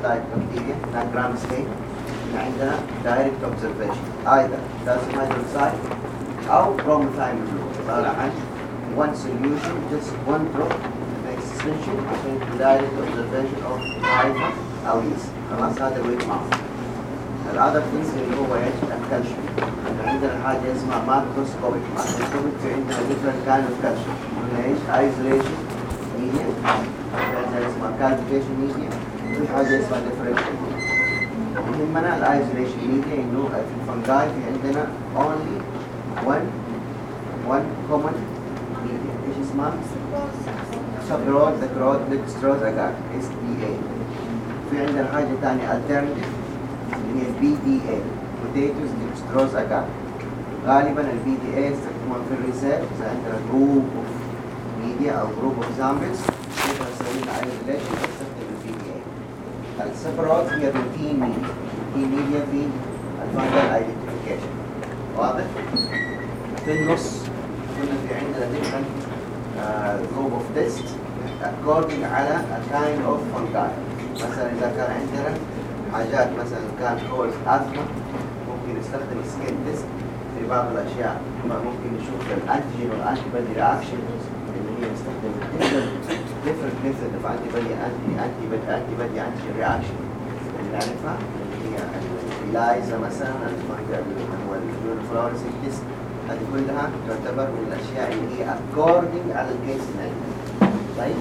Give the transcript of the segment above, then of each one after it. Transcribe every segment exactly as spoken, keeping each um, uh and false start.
type bacteria like gram stain عندنا direct observation either calcium hydroxide أو bromothymol blue عبارة عن one solution just one drop extension عشان direct observation of hyper أو yeast. خلاص هذا الويت ماوس. الأذر things اللي هو ايش؟ الكالسيوم. عندنا حاجة اسمها ماكروسكوبيك. ماكروسكوبيك في عندنا different kind of calcium. قلنا ايش؟ isolation media. في عندنا اسمها calcification media. في حاجة اسمها differential media. يهمنا الايزوليشن media إنه في الفنجاي في عندنا only one one common media. ايش اسمها؟ سكروز ذكروز ديكستروز أجار اس دي اي. في عندنا حاجة ثانية alternative اللي هي بي دي اي بوتيتوز ديكستروز أجار. غالبا البي دي اي يستخدمون في الريسيرش إذا عندنا جروب اوف ميديا أو جروب اوف سامبلز كيف نسوي لها ايزوليشن نستخدم البي دي اي. السكروز هي روتين ميديا روتين ميديا في الفانجل ايدنتيفيكيشن. واضح؟ في النص كنا في عندنا different جروب اوف تيست according على a kind of fungi. مثلا إذا كان عندنا حاجات مثلا كان كولز أزمة ممكن نستخدم سكين تيست في بعض الأشياء. ممكن نشوف الأنتيجين والأنتيبادي رياكشن اللي هي نستخدم different method of antibody anti antibody antibody antigen reaction اللي نعرفها اللي هي الإلايزا مثلا اللي هو الفلوريسنت تيست. هذه كلها تعتبر من الأشياء اللي هي according على الكيس اللي طيب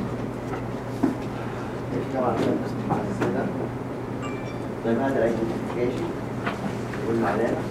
ايش كمان مع السنة؟ طيب هذا الايدنتيفيكيشن قلنا علينا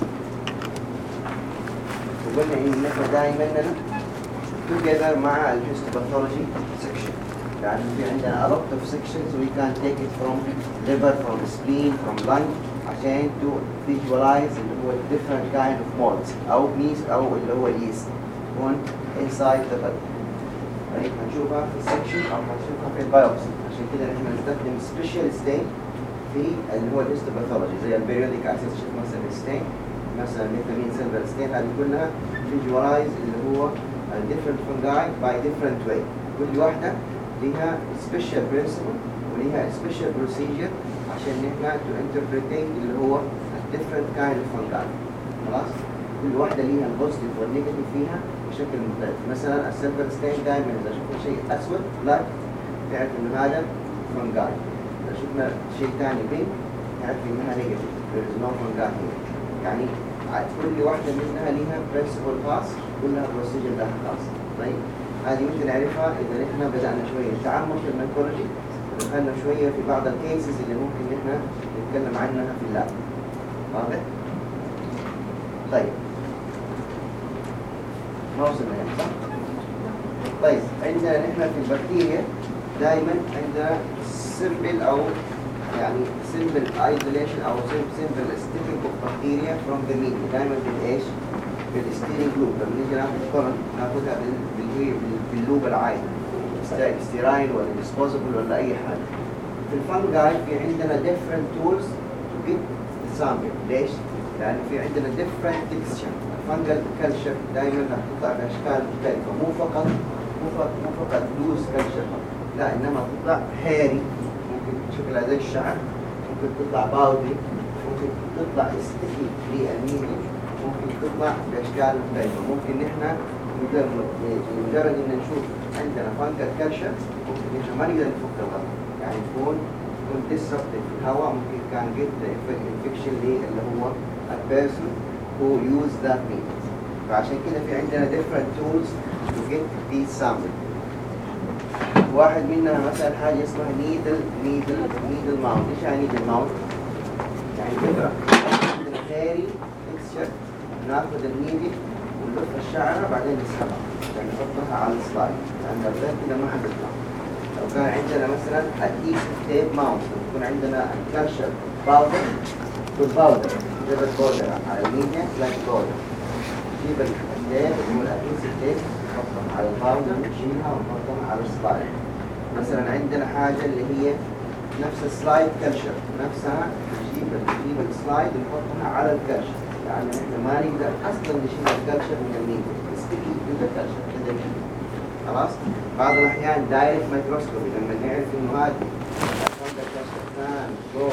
وقلنا ان نحن دائما together مع الهيستوباثولوجي section يعني في عندنا a lot of sections we can take it from liver, from spleen, from lung عشان to visualize اللي هو different kind of molds أو yeast أو اللي هو yeast يكون inside the body. طيب هنشوفها في السكشن أو هنشوفها في البيوبسي. عشان كده نحن نستخدم special stain في اللي هو الهيستوباثولوجي زي البيريوديك أسيد شوف مثلا stain مثلا ميثامين سيلفر stain. هذه كلها visualize اللي هو different fungi by different way. كل واحدة لها special principle ولها special procedure عشان نحن to interpreting اللي هو different kind of fungi. خلاص كل واحدة لها البوزيتيف والنيجاتيف فيها بشكل مختلف. مثلا السيلفر ستين دائما إذا شفنا شيء أسود بلاك تعرف إنه هذا fungi. إذا شفنا شيء ثاني بينك تعرف إنها نيجاتيف there is no fungi here. يعني كل واحدة منها لها principle خاص كلها procedure لها خاص. طيب هذه ممكن نعرفها إذا نحن بدأنا شوية نتعمق في الميكولوجي ودخلنا شوية في بعض الكيسز اللي ممكن نحن نتكلم عنها في اللاب. واضح؟ طيب ما وصلنا يعني صح؟ طيب عندنا نحن في البكتيريا دائما عندنا simple أو يعني simple isolation أو simple sticking of bacteria from the media دائما بالإيش؟ بالستيرينج لوب. لما نيجي ناخذ كورن ناخذها باللوب العادي ستيرايل ولا disposable ولا أي حاجة. في الفنجاي في عندنا different tools to get the sample. ليش؟ لأن في عندنا different texture. الفنجل كلشر دائما راح تطلع بأشكال مختلفة مو فقط مو فقط مو فقط loose كلشر لا إنما تطلع hairy ممكن شكلها زي الشعر ممكن تطلع باودي ممكن تطلع sticky للميديا ممكن تطلع بأشكال مختلفة. ممكن نحن مجرد إن نشوف عندنا فانجل كلشر ممكن نحن ما نقدر نفك الغلط يعني تكون تكون disrupted في الهواء ممكن كان get the infection اللي هو a person who use that means. فعشان كده في عندنا different tools to get these samples. واحد منها مثلا حاجة اسمها needle needle needle mount. إيش يعني needle mount؟ يعني إبرة عندنا hairy texture ناخذ النيدل ونلف الشعرة بعدين نسحبها عشان نحطها على السلايد لأن الغير كده ما حتطلع. لو كان عندنا مثلا adhesive tape mount يكون عندنا كلشر باودر والباودر نجيب الباودر على الميديا لايك باودر نجيب التيب اللي هو الادهيسيف تيب نحطها على الباودر نشيلها ونحطها على السلايد. مثلا عندنا حاجة اللي هي نفس السلايد كلشر نفسها نجيب نجيب السلايد ونحطها على الكلشر يعني احنا ما نقدر اصلا نشيل الكلشر من الميديا نستكي كده كلشر كده خلاص. بعض الاحيان دايركت مايكروسكوبي لما نعرف انه هذه كان جو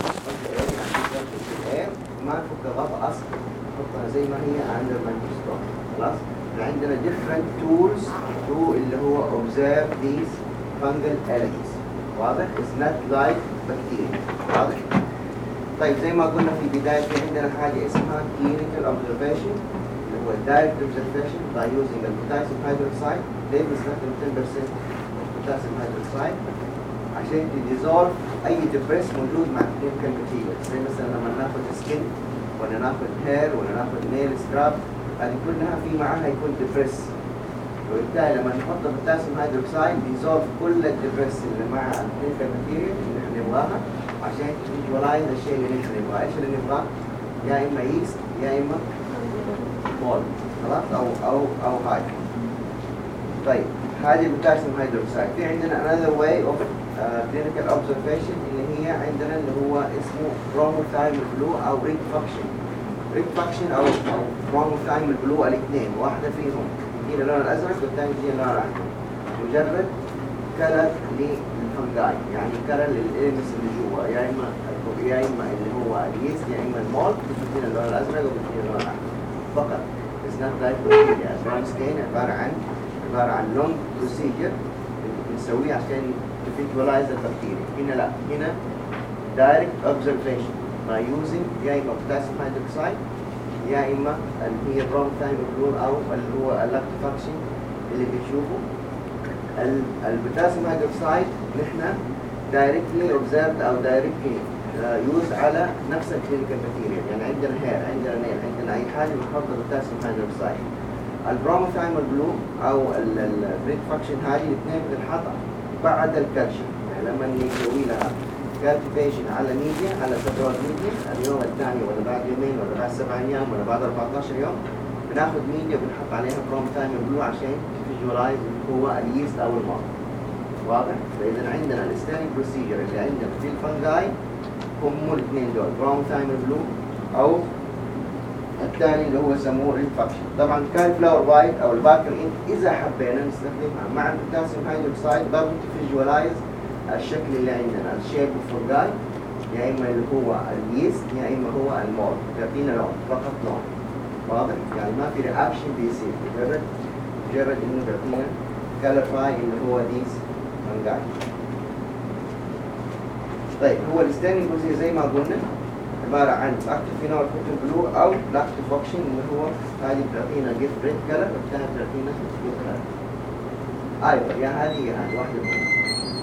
ما نفك غطاء اصلا نحطها زي ما هي under microscope. خلاص عندنا different tools to اللي هو observe these fungal elements. واضح؟ is not like bacteria. واضح؟ طيب زي ما قلنا في البداية في عندنا حاجة اسمها clinical observation اللي هو direct observation by using the potassium hydroxide. ليه بنستخدم ten percent potassium hydroxide؟ عشان تديزولف أي دبريس موجود مع الكلينيكال ماتيريال، زي مثلا لما ناخذ سكين ولا ناخذ هير ولا ناخذ نيل سكراب، هذه كلها في معاها يكون دبريس، وبالتالي لما نحط البوتاسيوم هيدروكسيد بيزولف كل الدبريس اللي مع الكلينيكال ماتيريال اللي احنا نبغاها عشان تفيجوالايز الشيء اللي احنا نبغاه. ايش اللي نبغاه؟ يا اما ييست يا اما مول، خلاص او او او هاي. طيب هذه البوتاسيوم هيدروكسيد. في عندنا another way of uh, clinical observation اللي هي عندنا اللي هو اسمه bromothymol blue او ريك فاكشن. ريك فاكشن او او bromothymol blue الاثنين واحده فيهم دي اللون الازرق والثاني دي اللون الاحمر. مجرد كلر للفنجاي، يعني كلر للإلمس اللي جوا، يا اما يا اما اللي هو اليست يا اما المولت بتدينا اللون الازرق وبتدينا اللون الاحمر فقط. It's not like bacteria. Brown stain عباره عن عباره عن لونج بروسيجر بنسويه عشان تفيجوالايز البكتيريا. هنا لا، هنا دايركت اوبزرفيشن by using يا اما potassium hydroxide يا اما اللي هي bromothymol blue او اللي هو اللاكتوفاكسين اللي بتشوفه. البوتاسيوم هيدروكسيد نحن دايركتلي اوبزرفد او دايركتلي يوز على نفس الكلينيكال ماتيريال، يعني عندنا هير عندنا نيل عندنا اي حاجه بنحط البوتاسيوم هيدروكسيد. البروموثايمول بلو او الريك فاكشن هذه الاثنين بتنحط بعد الكالشيوم، يعني لما نسوي لها كالتيفيشن على ميديا على سبرات ميديا اليوم الثاني ولا بعد يومين ولا بعد سبع ايام ولا بعد أربعة عشر يوم بناخذ ميديا بنحط عليها بروموثايمول بلو عشان تفيجوالايز هو اليست او المرض. واضح؟ فاذا عندنا الستانينج بروسيجر اللي عندنا في الفنجاي هم الاثنين دول بروموثايمول بلو او الثاني اللي هو يسموه ريك فاكشن. طبعا كان فلاور وايت او الباكر انت اذا حبينا نستخدمها مع البوتاسيوم هيدروكسيد برضه تفيجوالايز الشكل اللي عندنا الشيب الفنجاي، يا اما اللي هو اليست يا اما هو المول، تعطينا لون فقط لون. واضح؟ يعني ما في رياكشن بيصير، مجرد مجرد انه بيعطينا كالرفاي اللي هو ديز فنجاي. طيب هو الستانينج بروسيجر زي ما قلنا عبارة عن لاكتوفينول كوتون بلو او لاكتوفوكشن اللي هو هذه بتعطينا جيت ريد كلر والثاني بتعطينا بلو كلر. ايوه يا هذه يا هذه واحدة منهم.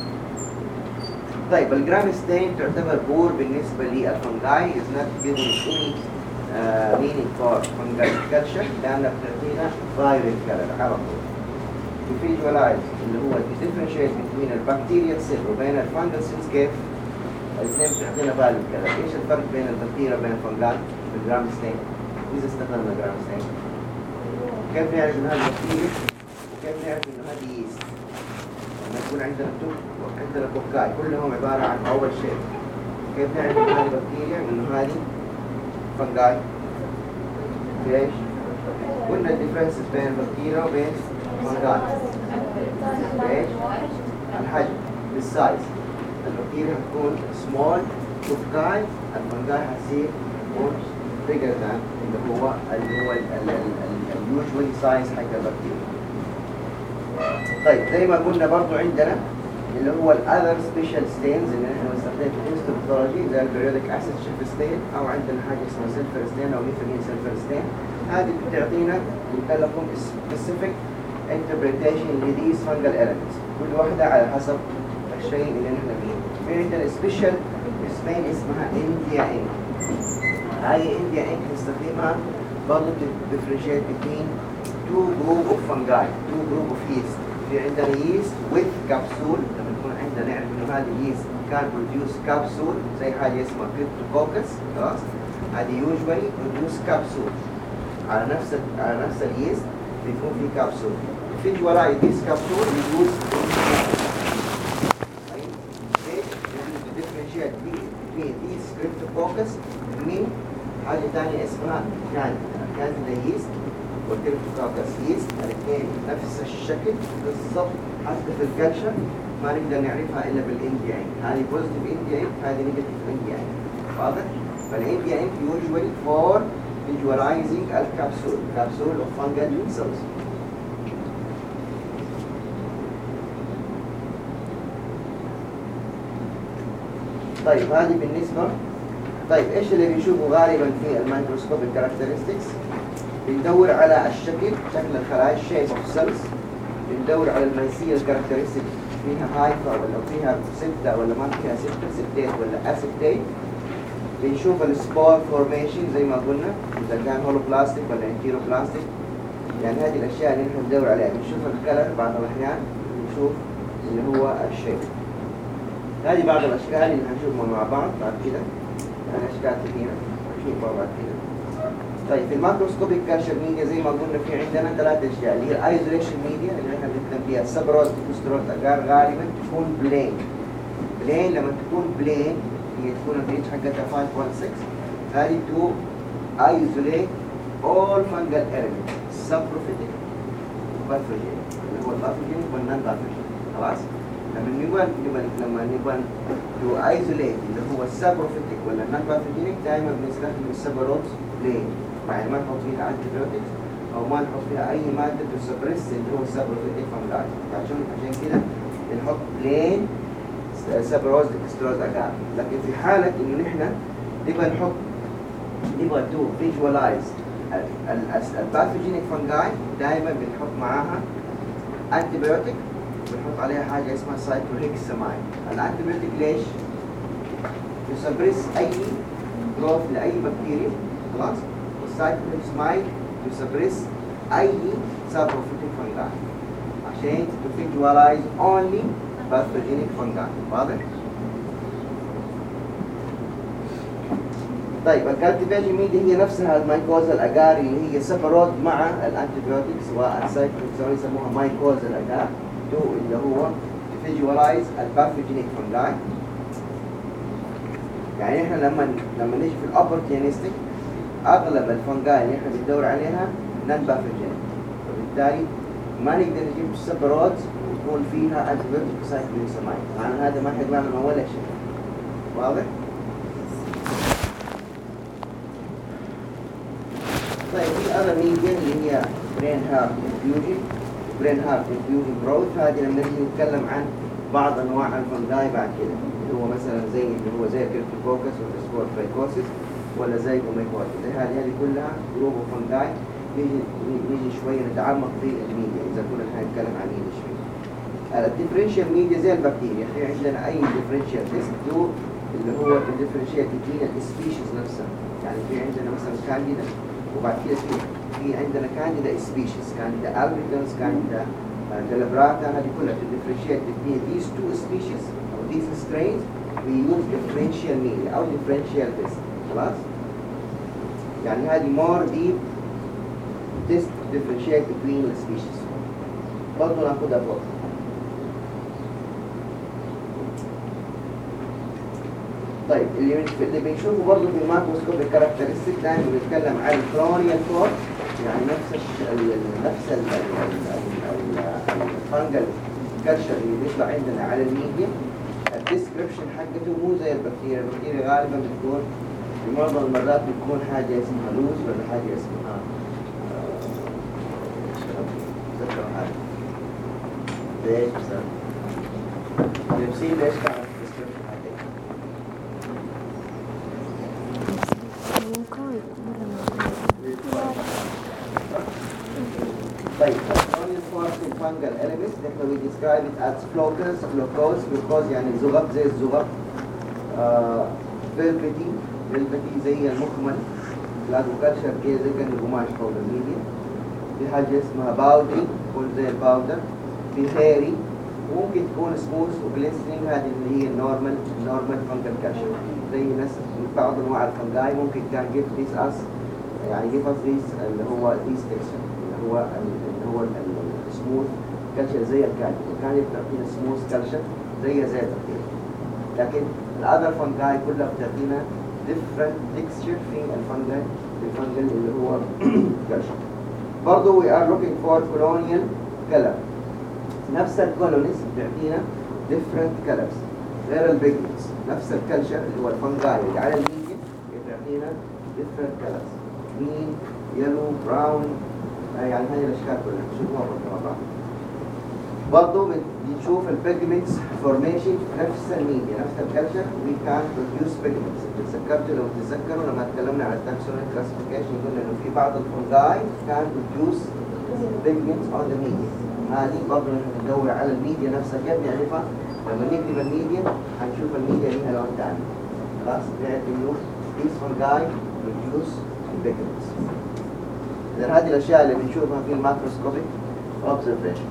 طيب الجرام ستين تعتبر بور بالنسبة للفنجاي is not giving any uh, meaning for fungal culture لأنها بتعطينا violet color على طول. To visualize اللي هو to differentiate between البكتيريا سيل وبين الفنجل سيلز كيف؟ الاثنين بتعطينا violet color. ايش الفرق بين البكتيريا وبين الفنجال بالجرام ستين؟ إذا استخدمنا جرام ستين كيف نعرف إن هذه بكتيريا وكيف نعرف إن هذه ييست؟ لما يكون عندنا توك وعندنا بوكاي كلهم عبارة عن أول شيء، كيف نعرف إن هذه بكتيريا وإنه هذه فنجاي؟ ليش؟ قلنا الديفرنسز بين البكتيريا وبين الفنجاي. ليش؟ الحجم بالسايز. البكتيريا هتكون سمول بوكاي، الفنجاي هتصير تكون bigger than اللي هو اللي هو اليوجوال سايز حق البكتيريا. طيب زي ما قلنا برضو عندنا اللي هو الاذر سبيشال ستينز اللي احنا بنستخدمها في الهيستوباثولوجي زي البريودك اسيد شيف ستين او عندنا حاجه اسمها سلفر ستين او ميثيلين سلفر ستين. هذه بتعطينا بنقول لكم specific interpretation لديز fungal elements كل واحده على حسب الشيء اللي نحن بنشوفه. في عندنا سبيشال اسمين اسمها انديا انك. هاي انديا انك نستخدمها برضه differentiate between two group of fungi, two group of yeast. في عندنا yeast with capsule لما يكون عندنا نعرف انه هذه yeast can produce capsule زي حاجه اسمها cryptococcus. خلاص هذه usually produce capsule على نفس على نفس اليست بيكون في كبسول. visualize this capsule we use differentiate between these cryptococcus من حاجه ثانيه اسمها candida. candida yeast والكريبتوكوكس ييست الاثنين نفس الشكل بالضبط حتى في الكالشر ما نقدر نعرفها الا بالان دي ان. هذه بوزيتيف ان دي ان، هذه نيجاتيف ان دي ان. واضح؟ فالان دي ان usually for visualizing الكبسول capsule of fungal cells. طيب هذه بالنسبة. طيب ايش اللي بنشوفه غالبا في الميكروسكوب الكاركترستكس؟ بندور على الشكل، شكل الخلايا shape of cells. بندور على الميسية الكاركترستيك، فيها هايفا ولا فيها سبتة ولا ما فيها سبتة، سبتيت ولا اسبتيت. بنشوف السبور فورميشن زي ما قلنا، اذا كان هولو بلاستيك ولا انتيرو بلاستيك. يعني هذه الاشياء اللي نحن ندور عليها. بنشوف الكلر بعض الاحيان، بنشوف اللي هو الشيب. هذه بعض الاشكال اللي هنشوفها مع بعض بعد كده. يعني اشكال كثيرة نشوفها بعد كده. طيب في الماكروسكوبيك كالشر ميديا زي ما قلنا في عندنا ثلاث اشياء، اللي هي الايزوليشن ميديا اللي احنا بنتكلم فيها السبروز ديكوستروز اجار غالبا تكون بلين. بلين لما تكون بلين هي تكون الريتش حقتها خمسة فاصلة ستة. هذه تو ايزوليت all fungal elements saprophytic pathogenic اللي هو الباثوجينيك والنون باثوجينيك. خلاص؟ لما نبغى لما نبغى تو ايزوليت اللي هو السابروفيتيك ولا النون باثوجينيك دائما بنستخدم السبروز بلين. يعني ما نحط فيها انتيبيوتكس او ما نحط فيها اي ماده تسبرس اللي هو السابروفيتيك فانجاي. عشان عشان كده بنحط بلين سبروز ديكستروز اجار. لكن في حاله انه نحن نبغى نحط نبغى تو فيجوالايز الباثوجينيك فانجاي دائما بنحط معاها انتيبيوتيك، بنحط عليها حاجه اسمها سايكلوهيكسامايد. الانتيبيوتيك ليش؟ يسبرس اي جروث لاي بكتيريا. خلاص؟ والسايكلوهيكسامايد يسبرس اي سابروفيتيك فانجاي عشان تفيجوالايز اونلي باثوجينيك فانجاي. واضح؟ طيب الكالتيفيشن ميديا هي نفسها المايكوزا الاجار اللي هي سبرود مع الانتيبيوتكس والسايكلوهيكسامايد يسموها مايكوزا الاجار تو اللي هو تفيجوالايز الباثوجينيك فانجاي. يعني احنا لما لما نيجي في الاوبورتيونستيك اغلب الفنجاي اللي احنا بندور عليها نون باثوجينيك، وبالتالي ما نقدر نجيب سبرود ويكون فيها انتيبيوتيك وسايكلوهيكسامايد. معنى هذا ما حيطلع لنا ولا شيء. واضح؟ طيب في اذر ميديا اللي هي برين هارت انفيوجن، برين هارت انفيوجن جروث. هذه لما نجي نتكلم عن بعض انواع الفنجاي بعد كده، اللي هو مثلا زي اللي هو زي الكريبتوكوكس ولا سبور فايكوسيس ولا زي الاوميكوتي. هذه هذه كلها جروب فنجاي. نيجي نيجي شويه نتعمق في الميديا اذا كنا هنتكلم عن ميديا شويه. الديفرنشال ميديا زي البكتيريا، في عندنا اي ديفرنشال تيست تو اللي هو الديفرنشال بين السبيشيز نفسها. يعني في عندنا مثلا كانديدا، وبعد كده في في عندنا كانديدا سبيشيز، كانديدا البيكنز، كانديدا جلبراتا. هذه كلها تديفرنشيت between these two species او these strains. we use differential media او differential test. خلاص؟ يعني هذه more deep test differentiate between the species. برضه ناخدها فوق. طيب اللي اللي بنشوفه برضه في الماكروسكوب الكاركترستيك دايما بنتكلم عن الكلونيال فور، يعني نفس ال نفس الفانجل كالشر اللي بيطلع عندنا على الميديا. الديسكربشن حقته مو زي البكتيريا. البكتيريا غالبا بتكون في معظم المرات بتكون حاجه اسمها لوز ولا حاجه اسمها ذكر حاجه ليش بسبب البسين ليش كانت الديسكربشن حقتها؟ طيب fungal elements that we describe it as floccus, floccose, floccose يعني زغب زي الزغب. آه velvety, velvety زي المخمل. الأدوكالشر كده زي كان القماش فوق الميديا. في حاجة اسمها باودري تكون زي الباودر. في hairy وممكن تكون smooth وglistening. هذه اللي هي النورمال normal fungal culture. زي ناس بعض أنواع الفنجاي ممكن كان give this us يعني give us this اللي هو this texture اللي هو اللي هو السموث كالشر زي الكانديد. الكانديد بتعطينا سموث كالشر زي زي البكتيريا. لكن الاذر فانجاي كلها بتعطينا different texture في الفنجل الفنجل اللي هو كالشر. برضه we are looking for colonial color. نفس الكولونيز بتعطينا different colors غير البيجمنتس. نفس الكلشر اللي هو الفنجاي اللي على الميديا يعطينا different colors green yellow brown آه يعني هذه الاشكال كلها شوفوها مع بعض. برضه بنشوف البيجمنتس فورميشن في نفس الميديا نفس الكلشر we can produce pigments. تذكرتوا لو تتذكروا لما تكلمنا عن التاكسونيك كلاسيفيكيشن قلنا انه في بعض الفنجاي can produce pigments on the media. هذه برضه نحن ندور على الميديا نفسها كيف نعرفها؟ لما نكتب الميديا هنشوف الميديا لها لون ثاني. خلاص نعرف انه these fungi produce pigments. إذا هذه الاشياء اللي بنشوفها في الماكروسكوبيك observation.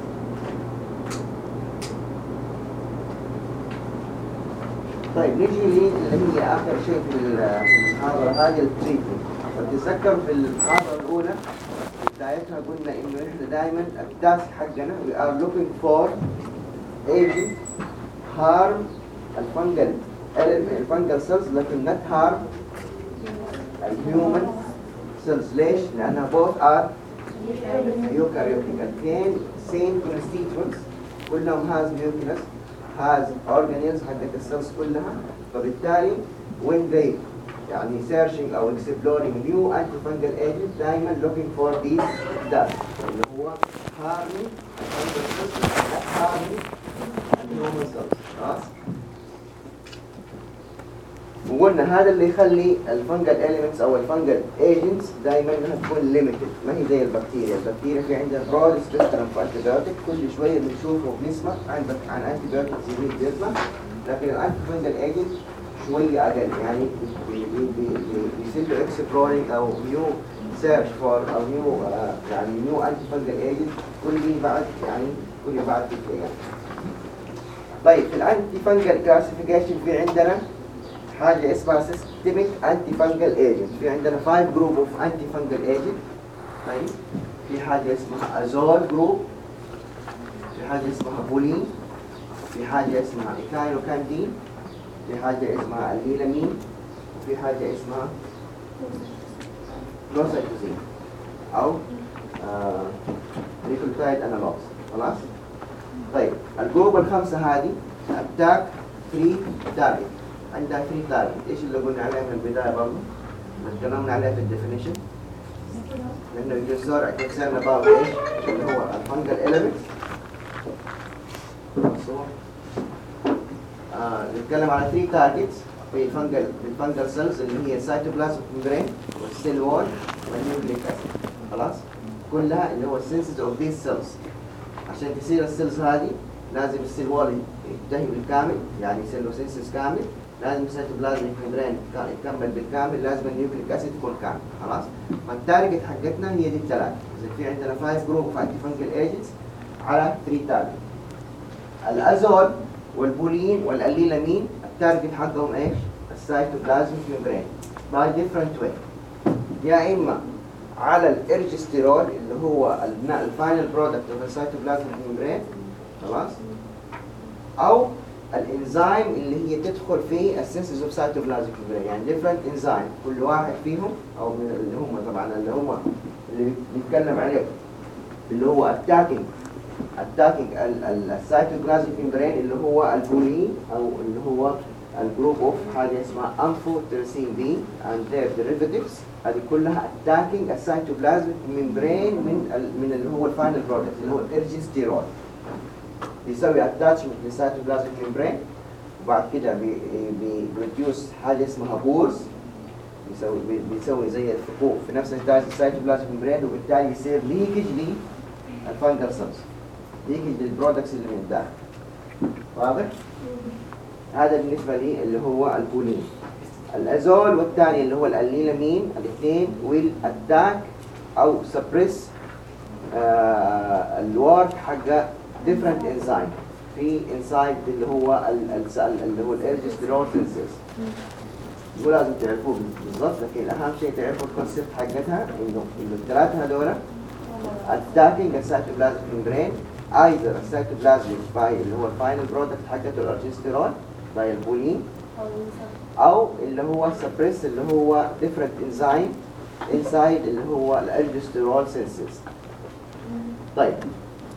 طيب نيجي اللي هي اخر شيء في المحاضره هذه التريتمنت. وتتذكر في المحاضره الاولى بدايتها قلنا انه احنا دائما التاسك حقنا we are looking for agent harm الفنجل الفنجل cells لكن not harm الهيومن cells. ليش؟ لانها both are eukaryotic الاثنين same constituents كلهم has nucleus has organelles حقت السيلز كلها. فبالتالي when they يعني searching أو exploring new antifungal agents دائما looking for these that اللي هو harming الفنجل cells not harming الهيومن cells. خلاص؟ وقلنا هذا اللي يخلي الفنجل elements أو الفنجل agents دائما انها تكون limited ما هي زي البكتيريا. البكتيريا في عندها broad spectrum في antibiotic كل شوية بنشوفه بنسمع عن عن antibiotics يزيد بيطلع. لكن الانتيفنجل agent شوية أقل يعني بيصير له exploring أو new search for أو new uh, يعني new antifungal agent كل بعد يعني كل بعد كده يعني. طيب في الانتيفنجل classification في عندنا حاجة اسمها systemic antifungal agent. في عندنا five group of antifungal agent. طيب في حاجة اسمها azole group في حاجة اسمها بولين في حاجة اسمها إيكاينوكاندين في حاجة اسمها الليلامين وفي حاجة اسمها كلوسايتوزين أو نيكلوتايد أنالوجز. خلاص؟ طيب الجروب الخمسة هذه attack three target عندها three target. إيش اللي قلنا عليها من البداية برضه؟ تكلمنا عليها في الديفينيشن لأنه يجسر concerned about إيش؟ اللي هو الفنجل elements. آه نتكلم على three targets في الفنجل الفنجل سيلز اللي هي cytoplasmic membrane والسيل وول والنيوكليك أسيد. خلاص؟ كلها اللي هو السنسز اوف these cells. عشان تصير السيلز هذه لازم السيل وول ينتهي بالكامل يعني يصير له سنسز كامل. لازم السيتوبلازميك ممبرين يكمل بالكامل. لازم النيوكليك اسيد يكون كامل. خلاص؟ فالتارجت حقتنا هي دي الثلاث. اذا في عندنا five جروب اوف انتي فانجل ايجنتس على three تارجت. الازول والبولين والاليلامين التارجت حقهم ايش؟ السيتوبلازميك ممبرين باي ديفرنت واي. يا اما على الارجستيرول اللي هو الفاينل برودكت اوف السيتوبلازميك ممبرين. خلاص؟ او الانزيم اللي هي تدخل في السينثيز اوف سيتوبلازميك ممبرين يعني ديفرنت انزيم كل واحد فيهم او من اللي هم طبعا اللي هم اللي بنتكلم عليه اللي هو اتاكينج اتاكينج السيتوبلازميك ممبرين اللي هو البولين او اللي هو الجروب اوف حاجه اسمها امفوتيرسين بي اند ذير ديريفاتيفز. هذه كلها اتاكينج السيتوبلازميك ممبرين من من اللي هو الفاينل برودكت اللي هو الارجستيرول. بيسوي اتاتشمنت للسيتوبلازميك ممبرين وبعد كده بيبروديوس حاجه اسمها بورز بيسوي بيسوي زي الثقوب في نفس السيتوبلازميك ممبرين وبالتالي يصير ليكج للفنجل سيلز ليكج للبرودكتس اللي من الداخل. واضح؟ هذا بالنسبه لي اللي هو البولين. الازول والثاني اللي هو الاليلامين الاثنين ويل اتاك او سبريس الورك حق different enzyme في inside اللي هو اللي هو الارجستيرول سينثيز. مو لازم تعرفوه بالضبط لكن اهم شيء تعرفوا الكونسيبت حقتها انه انه الثلاثه هذول attacking السيتوبلازميك ممبرين either السيتوبلازميك باي اللي هو الفاينل برودكت حقته الارجستيرول باي البولين او اللي هو سبريس اللي هو different enzyme inside اللي هو الارجستيرول سينثيز. طيب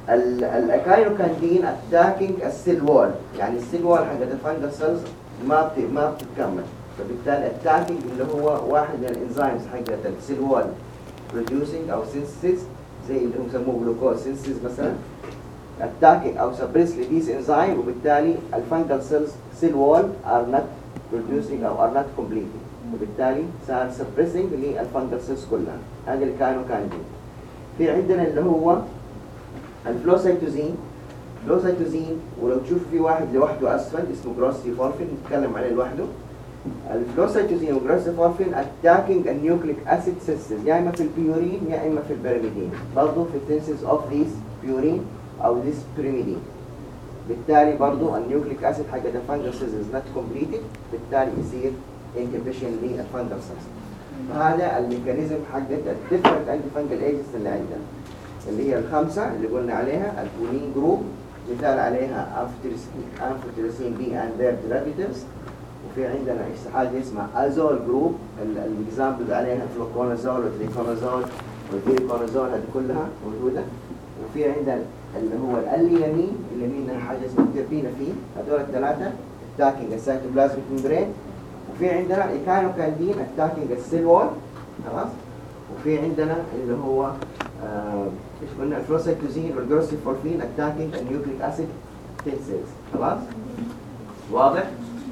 الاكاينوكاندين اتاكينج السيل وول، يعني السيل وول حقت الفانجل سيلز ما بت ما بتتكمل، فبالتالي التاكينج اللي هو واحد من الانزيمز حقت السيل وول بروديوسينج او سينثيسيس، زي اللي هم يسموه جلوكوز سينثيسيس مثلا، attacking او suppress these enzyme، وبالتالي الفانجل سيلز سيل وول are not producing او are not completing، وبالتالي صار suppressing للفانجل سيلز كلها. هذا اللي كانوا كاندين. في عندنا اللي هو الفلوسيتوزين. فلوسيتوزين ولو تشوف في واحد لوحده اسفل اسمه جروسيفورفين نتكلم عليه لوحده. الفلوسيتوزين وجروسيفورفين attacking النيوكليك اسيد سيستمز، يا اما في البيورين يا اما في البيرميدين، برضه في السينثيس اوف ذيس بيورين او ذيس بيرميدين. بالتالي برضه النيوكليك اسيد حق الفانجل سيلز از نوت كومبليتد، بالتالي يصير انهبيشن للفانجل سيلز. هذا الميكانيزم حق الديفرنت انتي فانجل ايجنتس اللي عندنا، اللي هي الخمسه اللي قلنا عليها. البولين جروب مثال عليها انفوتيرسين بي اند ذير ديريفيتيفز. وفي عندنا حاجه اسمها ازول جروب، الاكزامبلز عليها فلوكونازول وتريكونازول والديكونازول، هذه كلها موجوده. وفي عندنا اللي هو الاليامين، اللي منها حاجه اسمها تربينافين، هذول الثلاثه اتاكينج السيتوبلازميك ممبرين. وفي عندنا الايكاينوكاندين اتاكينج السيل وول، خلاص. وفي عندنا اللي هو آه ايش قلنا الفلوسيتوزين والجروسيفورفين اتاكينج النيوكليك اسيد سيلز، خلاص واضح؟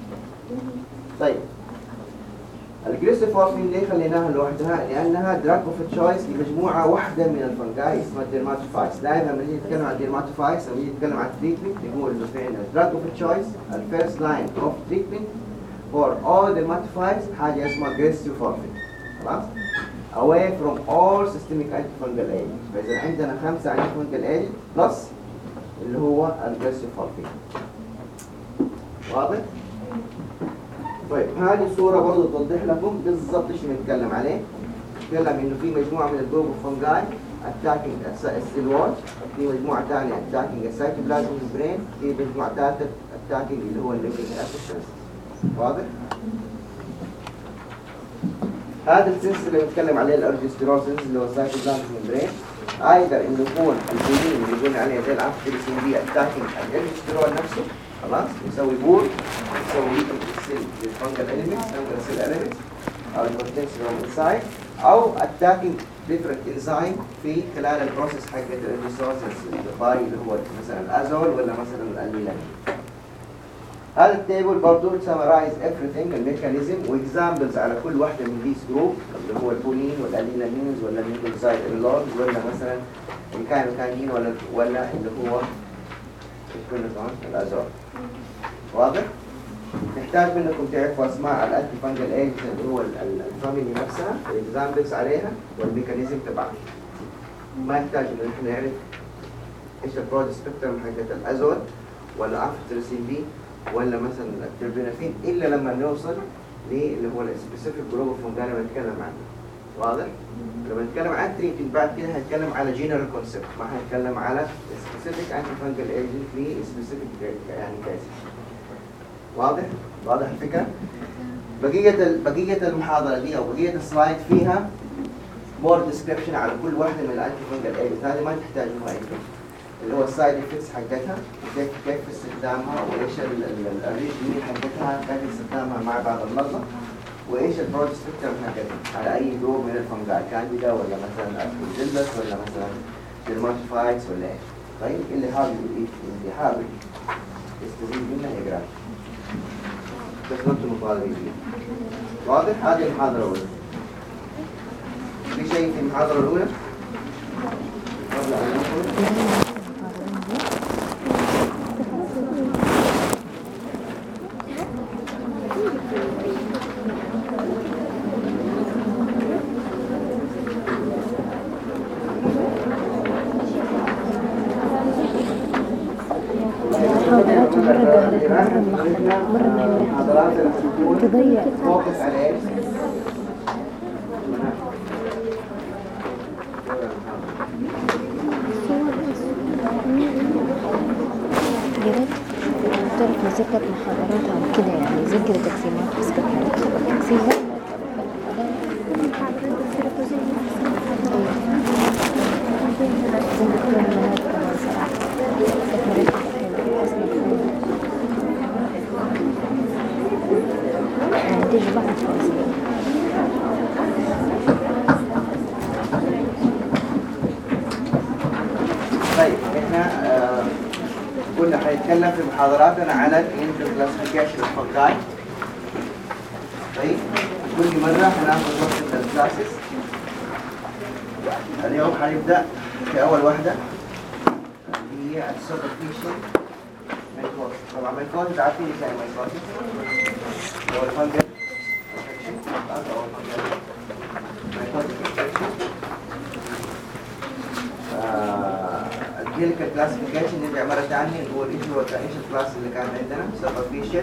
طيب الجروسيفورفين ليه خليناها لوحدها؟ لانها دراج اوف تشويس لمجموعه واحده من الفنجاي اسمها الديرماتوفايتس. دائما لما نيجي نتكلم عن الديرماتوفايتس لما نيجي نتكلم عن التريتمنت نقول انه في عندنا دراج اوف تشويس، الفيرست لاين اوف تريتمنت فور اول ديرماتوفايتس حاجه اسمها جروسيفورفين، خلاص؟ away from all systemic antifungal agents. فإذا عندنا خمسة antifungal agent بلس اللي هو الجروسيفورفين. واضح؟ طيب هذه الصورة برضه توضح لكم بالضبط ايش بنتكلم عليه. نتكلم انه في مجموعة من الجروب الفنجاي اتاكينج السيل وول، في مجموعة ثانية اتاكينج السيتوبلازم ممبرين، في مجموعة ثالثة اتاكينج اللي هو النيوكليك اسيد. واضح؟ هذا السنس اللي بنتكلم عليه الارجستيرول سنس اللي هو السايتوبلازم ممبرين، ايضا انه يكون البولين اللي قلنا عليه زي الانفوتيرسين بي اتاكينج الارجستيرول نفسه، خلاص، يسوي بول، يسوي سيل للفنجل اليمنتس، فنجل سيل اليمنتس او البوتنسيوم انسايد، او اتاكينج ديفرنت انزيم في خلال البروسيس حق الريسورسز باي اللي هو مثلا الازول ولا مثلا الميلانين. هذا التيبل برضه سمرايز everything الميكانيزم واكزامبلز على كل واحده من ذيس جروب، اللي هو البولين والالينامينز ولا النيوكليوسايد اللونز ولا مثلا الكاينوكاندين ولا ولا اللي هو كنا كمان الازول. واضح؟ نحتاج منكم تعرفوا اسماء الانتي فانجل ايجنت اللي هو الفاميلي نفسها، الاكزامبلز عليها والميكانيزم تبعها. ما يحتاج ان احنا نعرف ايش البرود سبيكترم حقت الازول ولا انفوتيرسين بي ولا مثلا التربينافين الا لما نوصل للي هو السبيسيفيك جروب فنجاي اللي بنتكلم عنه. واضح؟ لما نتكلم عن تريتمنت بعد كده هنتكلم على جنرال كونسبت، ما هنتكلم على سبيسيفيك انتي فانجل ايجنت في سبيسيفيك يعني كيس. واضح؟ واضح الفكره؟ بقيه بقيه المحاضره دي او بقيه السلايد فيها مور ديسكريبشن على كل واحده من الانتي فانجل ايجنت، هذه ما تحتاجوها انتم، اللي هو السايد افكتس حقتها، كيف كيف استخدامها وايش الريجيم حقتها، كيف استخدامها مع بعض المرضى، وايش البرود سبيكترم حقتها على اي جروب من الفنجاي، كانديدا ولا مثلا اسبرجيلس ولا مثلا ديرماتوفايتس ولا ايه. طيب اللي حابب اللي حابب يستفيد منها يقرا. بس انتم مطالبين فيه. واضح؟ هذه المحاضرة الأولى. في شيء في المحاضرة الأولى؟ قبل أن ندخل تضيع فوكس عليه. جريت تعرف مذكرة محاضرات عن كده، يعني ذكر تقسيمات بس كده تقسيمات زي دكتور مناد كمان صراحة كنا حنتكلم في محاضراتنا على الكلينيكال كلاسيفيكيشن اوف فانجاي. طيب كل مرة هناخد وقت من الكلاسز. اليوم هنبدأ في أول واحدة اللي هي السوبرفيشال مايكوزيس. طبعا مايكوزيس عارفين ايش يعني مايكوزيس؟ هو الفنجل الكلينيكال كلاسيفيكيشن نرجع مرة ثانية نقول ايش هو ايش الكلاس اللي كان عندنا سوبرفيشال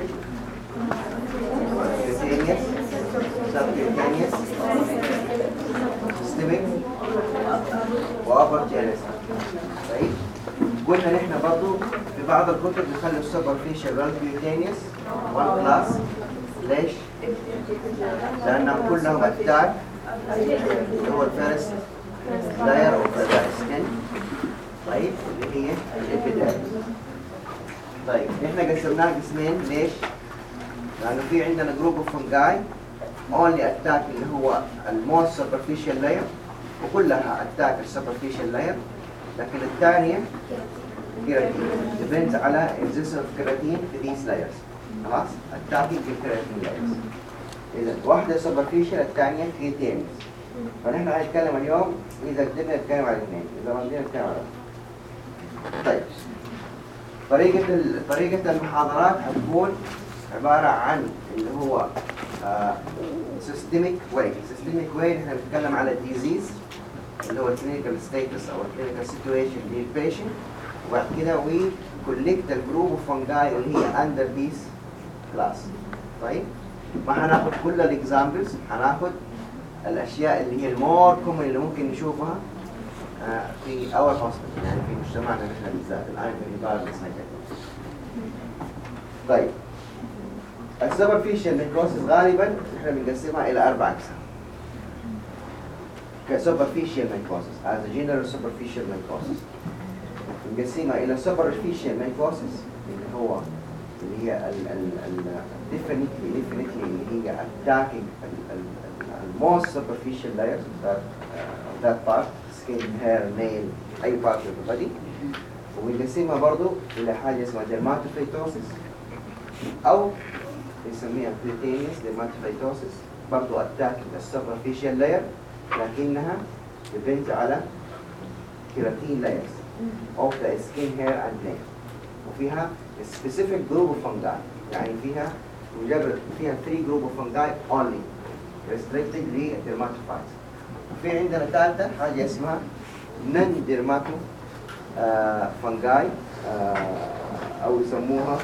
cutaneous subcutaneous systemic وأوبرتينيس. طيب قلنا نحن برضو في بعض الكتب نخلي السوبرفيشال والكيوتينيوس وان كلاس. ليش؟ لأنهم كلهم أتاك اللي هو الفيرست لاير اوف ذا سكين. طيب اللي هي الابيديرمس. طيب احنا قسمناه قسمين. ليش؟ لأنه في عندنا جروب اوف فنجاي اونلي اتاك اللي هو الموست سوبرفيشال لاير وكلها اتاك السوبرفيشال لاير، لكن الثانية كيراتين depends على existence of keratin في these layers. خلاص؟ attacking الكيراتين layers. إذا واحدة سوبرفيشال الثانية كيوتينيوس. فنحن هنتكلم اليوم إذا قدرنا نتكلم على الاثنين، إذا ما قدرنا نتكلم على الاثنين. طيب طريقة طريقة المحاضرات هتكون عبارة عن اللي هو سيستميك واي. سيستميك واي احنا بنتكلم على الديزيز اللي هو الكلينيكال ستاتس او الكلينيكال سيتويشن للبيشنت، وبعد كده وي كولكت الجروب اوف فانجاي اللي هي اندر ذيس كلاس. طيب ما هناخد كل الاكزامبلز، هناخد الاشياء اللي هي المور كومن اللي ممكن نشوفها في اور هوسبيتال، يعني في مجتمعنا نحن بالذات الان في الاداره الصحيه. طيب السوبرفيشال مايكوزيس غالبا احنا بنقسمها الى اربع اقسام. كسوبرفيشال مايكوزيس as a general superficial mycosis بنقسمها الى superficial mycosis اللي هو اللي هي ال ال ال definitely definitely اللي هي attacking ال most superficial layers of that uh, of that part, skin, hair, nail, اي part of the body. وبنقسمها برضو الى حاجه اسمها dermatophytosis او يسميها cutaneous dermatophytosis، برضو attacking the superficial layer لكنها depends على keratin layers of the skin, hair and nail. وفيها specific group of fungi، يعني فيها مجرد فيها three group of fungi only restricted للdermatophytes. وفي عندنا ثالثة حاجة اسمها non dermato fungi أو يسموها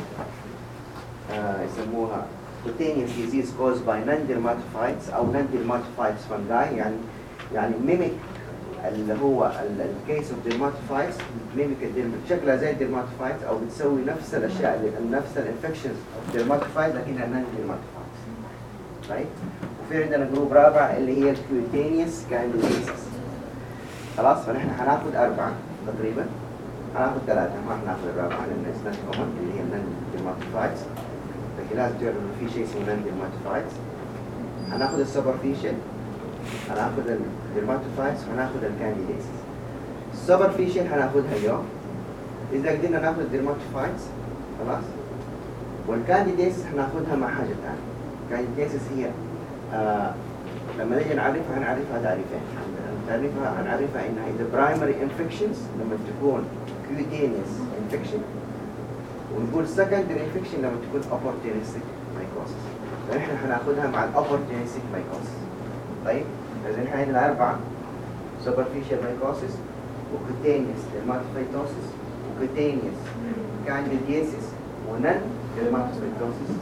Uh, يسموها cutaneous disease caused by non-dermatophytes أو non-dermatophytes fungi، يعني يعني mimic اللي هو الكيس اوف dermatophytes mimic شكلها زي الdermatophytes أو بتسوي نفس الأشياء نفس الانفكشنز of dermatophytes لكنها non-dermatophytes. right؟ وفي عندنا جروب رابع اللي هي الكيوتينيوس candidiasis. خلاص فنحن هناخد أربعة تقريبا، هناخد ثلاثة ما هناخد الرابعة لأن it's not common اللي هي non-dermatophytes، لكن لازم تعرف إنه في شيء اسمه non-dermatophytes. هناخد السوبرفيشال، هناخد الديرماتوفايتس، وهناخد الكانديديسيس. السوبرفيشال هناخدها اليوم إذا قدرنا ناخد الديرماتوفايتس خلاص، والكانديديسيس هناخدها مع حاجة ثانية. الكانديديسيس هي آه لما نيجي نعرفها هنعرفها تعريفين. تعريفها هنعرفها إنها إذا primary infections لما تكون cutaneous infection، ونقول secondary infection لما تكون opportunistic mycosis. فنحن هناخدها مع opportunistic mycosis. طيب إذا نحن عندنا أربعة superficial mycosis وcutaneous dermatophytosis وcutaneous candidiasis ونن dermatophytosis.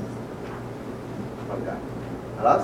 خلاص؟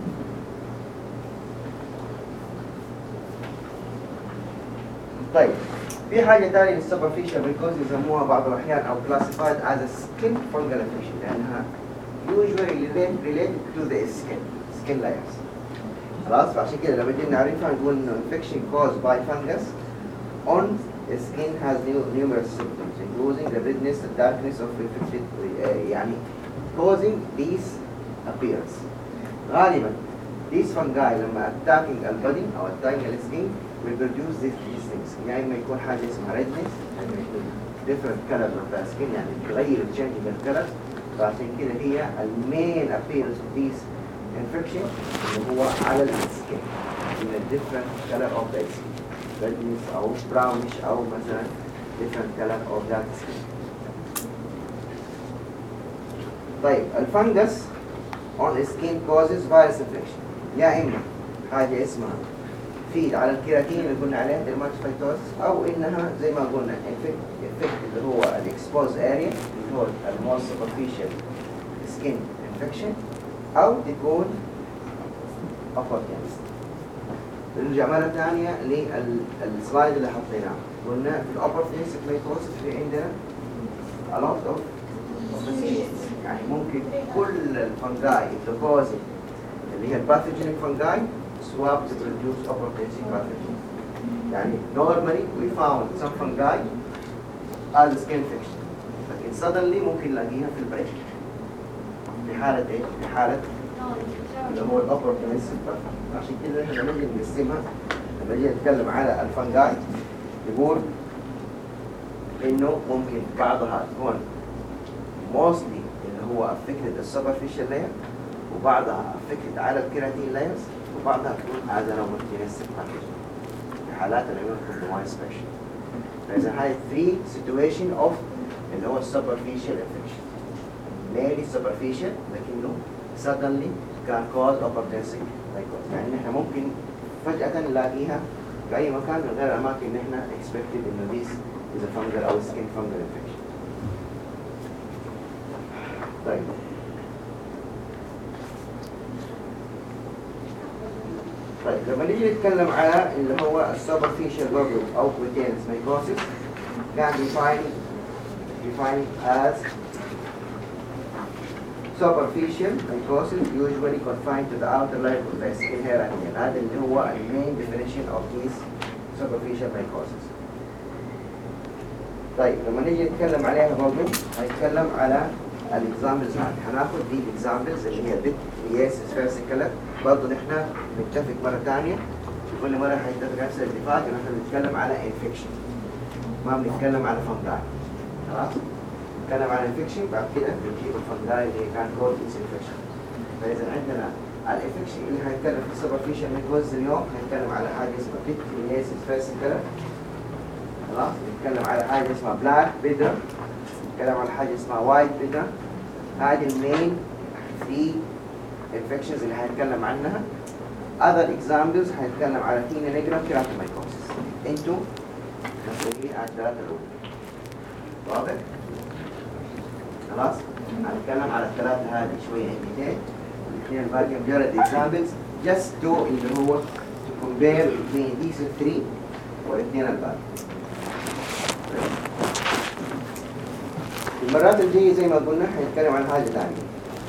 طيب في حاجة ثانية للسوبرفيشال مايكوزيس يسموها بعض الأحيان أو classified as a skin fungal infection، لأنها usually related to the skin skin layers. خلاص فعشان كده لما نيجي نعرفها نقول إنه infection caused by fungus on skin has numerous symptoms including the redness, the darkness of infected uh, يعني causing these appearance. غالبا these fungi لما attacking the body أو attacking the skin will produce these, these things. يعني ما يكون حاجة اسمها redness، يعني يكون different colors of the skin يعني تغير changing the colors. فعشان كده هي المين appearance of these infection اللي هو على السكين in a different color of the skin redness أو brownish أو مثلا different color of that skin. طيب الفنجس on skin causes virus infection يا إما حاجة اسمها فيد على الكيراتين اللي قلنا عليها dermatocytosis أو إنها زي ما قلنا effect اللي هو الاكسبوز اريا اللي هو الموست superficial skin infection أو تكون opportunist. نرجع مرة ثانية للسلايد اللي حطيناه قلنا في الopportunistic mycosis في عندنا a lot of opportunities يعني ممكن كل الفنجاي الديبوزيت اللي هي الباثوجينيك فنجاي swab to produce opportunistic pathogen. يعني normally we found some fungi as skin infection لكن suddenly ممكن نلاقيها في البريك في حالة ايه؟ في حالة اللي هو الاوبورتونيستيك pathogen. عشان كده احنا لما نيجي نقسمها لما نيجي نتكلم على الفنجاي نقول انه ممكن بعضها تكون mostly اللي هو affected the superficial layer وبعضها affected على الكيراتين layers وبعضها تكون as an opportunistic pathogen في حالات الاميونوكومبرومايز سبيشال. فإذا هاي three situation of اللي هو superficial infection mainly superficial لكنه suddenly can cause opportunistic mycosis. يعني احنا ممكن فجأة نلاقيها في أي مكان من غير الأماكن اللي احنا expected إنه this is a fungal أو skin fungal infection. طيب طيب لما نيجي نتكلم على اللي هو السوبرفيشال برضه أو cutaneous mycosis كان define define as superficial mycosis usually confined to the outer layer of the skin hair and nail. هذا اللي هو the main definition of this superficial mycosis. طيب لما نيجي نتكلم عليها برضه هنتكلم على الاكزامبلز هذه. هناخد دي الاكزامبلز اللي هي بيت رياسس فيرسيكلر برضه نحن نتفق مرة ثانية في كل مرة حنتفق نفس الاتفاق ان احنا بنتكلم على انفكشن ما بنتكلم على فنجاي. خلاص؟ نتكلم على انفكشن بعد كده بنجيب الفنجاي اللي كان كود ديس انفكشن. فاذا عندنا الانفكشن اللي هنتكلم في السوبرفيشال ميكوز اليوم هنتكلم على حاجة اسمها بيت رياسس فيرسيكلر. خلاص؟ نتكلم على حاجة اسمها بلاك بيدر. نتكلم على حاجة اسمها وايت بيدر. هذه المين في infections اللي هنتكلم عنها. other examples هنتكلم على تينا نيجرا كيراتومايكوسيس. انتوا مسؤولين عن الثلاثة الأولى. واضح؟ خلاص؟ هنتكلم على الثلاثة هذه شوية اثنين. الاثنين الباقي مجرد examples just to اللي هو to compare between these three والاثنين الباقي. المرات الجاية زي ما قلنا هنتكلم عن حاجة ثانية.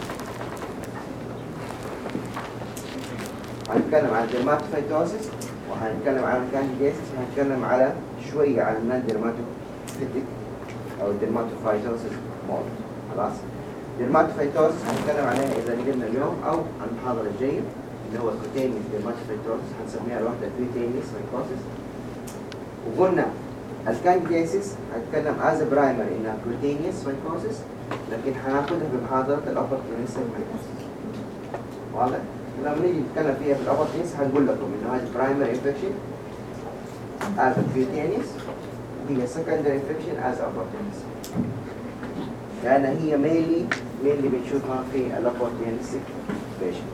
هنتكلم عن dermatophytosis وهنتكلم عن candidiasis وهنتكلم على شوية عن non-dermatophytic أو dermatophytosis mode. خلاص؟ dermatophytosis هنتكلم عليها إذا قلنا اليوم أو عن المحاضرة الجاية اللي هو cutaneous dermatophytosis هنسميها الوحدة cutaneous mycosis. وقلنا الكانديدياسيس هنتكلم as a primary إنها cutaneous mycosis لكن هناخدها في محاضرة الopportunistic mycosis. واضح؟ لما نيجي نتكلم فيها في الأوبرتينس هنقول لكم إنه هذه primary infection as a cutaneous وهي secondary infection as opportunistic. لأن هي mainly mainly بنشوفها في الopportunistic patient.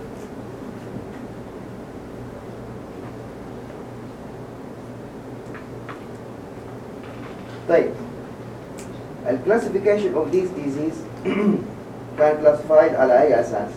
طيب ال classification of these disease كان classified على أي أساس؟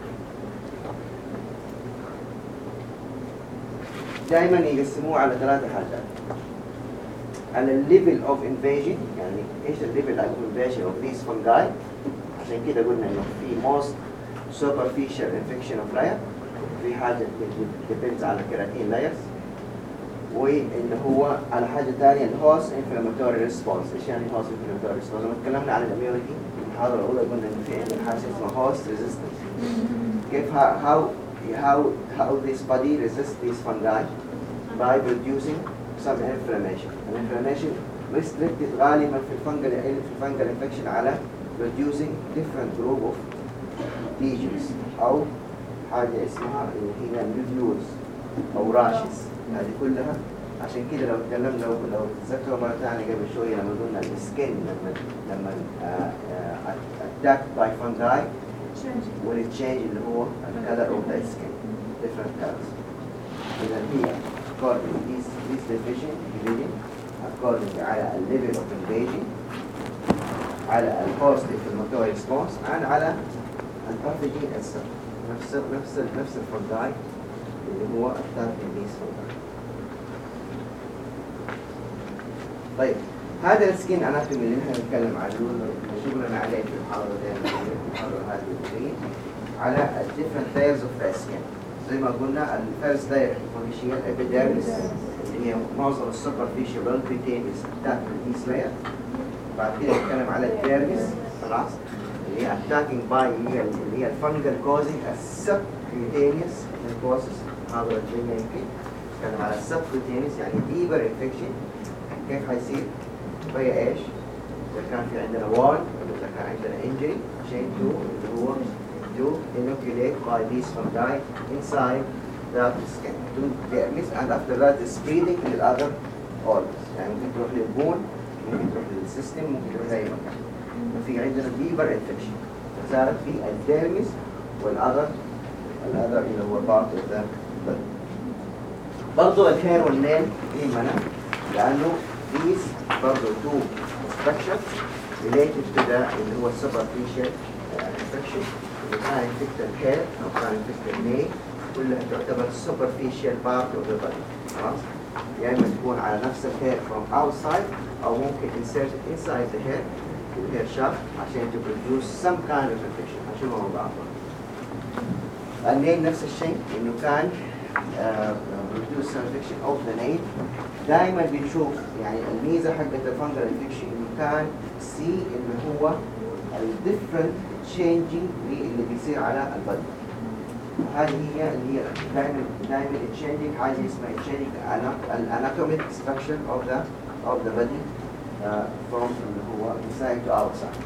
دائما يقسموه على ثلاثة حاجات. على الليفل اوف انفيجن يعني ايش الليفل اوف انفيجن اوف ذيس فنجاي عشان كده قلنا انه في موست superficial infection of layer في حاجة depends على كيراتين layers وإن هو على حاجة ثانية الهوست inflammatory response. ايش يعني هوست inflammatory response؟ لما تكلمنا عن الاميونيتي في المحاضرة الأولى قلنا إنه في عندنا حاجة اسمها host resistance. كيف how how how this body resists these fungi by producing some inflammation. And inflammation restricted غالبا في الفنجل في الفنجل infection على producing different group of lesions أو حاجة اسمها اللي هي nodules أو rashes. هذه كلها عشان كده لو اتكلمنا لو لو تتذكروا مرة ثانية قبل شوية لما قلنا السكين لما لما attacked by fungi will it change اللي هو the color of the skin different colors. إذا هي according to this this division division according على ال level of invasion على ال positive inflammatory response and على ال pathogen itself. نفس نفس نفس الفنجاي اللي هو attacking these fungi. طيب هذا السكين اناتومي اللي نحن نتكلم عنه شغلنا عليه في المحاضره دي المحاضره هذه اللي على different layers of the skin. زي ما قلنا الفيرست لاير هي الابيديرمس اللي هي معظم السوبرفيشال والكوتينيوس اتاك بالديس لاير. بعد كده نتكلم على الديرمس خلاص اللي هي اتاكينج باي اللي هي الفنجل كوزنج السبكوتينيوس نيكروسيس. هذا الجينا يمكن نتكلم على السبكوتينيوس يعني ديبر انفكشن كيف حيصير وهي ايش؟ اذا كان في عندنا وان ولا اذا كان عندنا انجري عشان تو اللي هو to inoculate by these fungi inside the skin to dermis and after that is spreading to the other organs. يعني ممكن تروح للبون ممكن تروح للسيستم ممكن تروح لأي مكان. ففي عندنا deeper infection صارت في الديرمس والأذر الأذر اللي هو part of the body. برضو الهير والنيل يهمنا لأنه these برضو two structures related to the اللي هو superficial infection. إذا كان infected الهير أو كان infected النيل كلها تعتبر superficial part of the body. خلاص؟ يا إما تكون على نفس الهير from outside أو ممكن insert inside the hair the hair shaft عشان to produce some kind of infection. هنشوفها مع بعض. النيل نفس الشيء إنه كان uh, produce some infection of the nail. دائما بنشوف يعني الميزة حقت الفنجل infection إنه كان see إنه هو ال different changing اللي بيصير على البدن. هذه هي اللي هي دائما دائما changing حاجة اسمها changing anatomic structure of the of the body uh, from اللي هو inside to outside.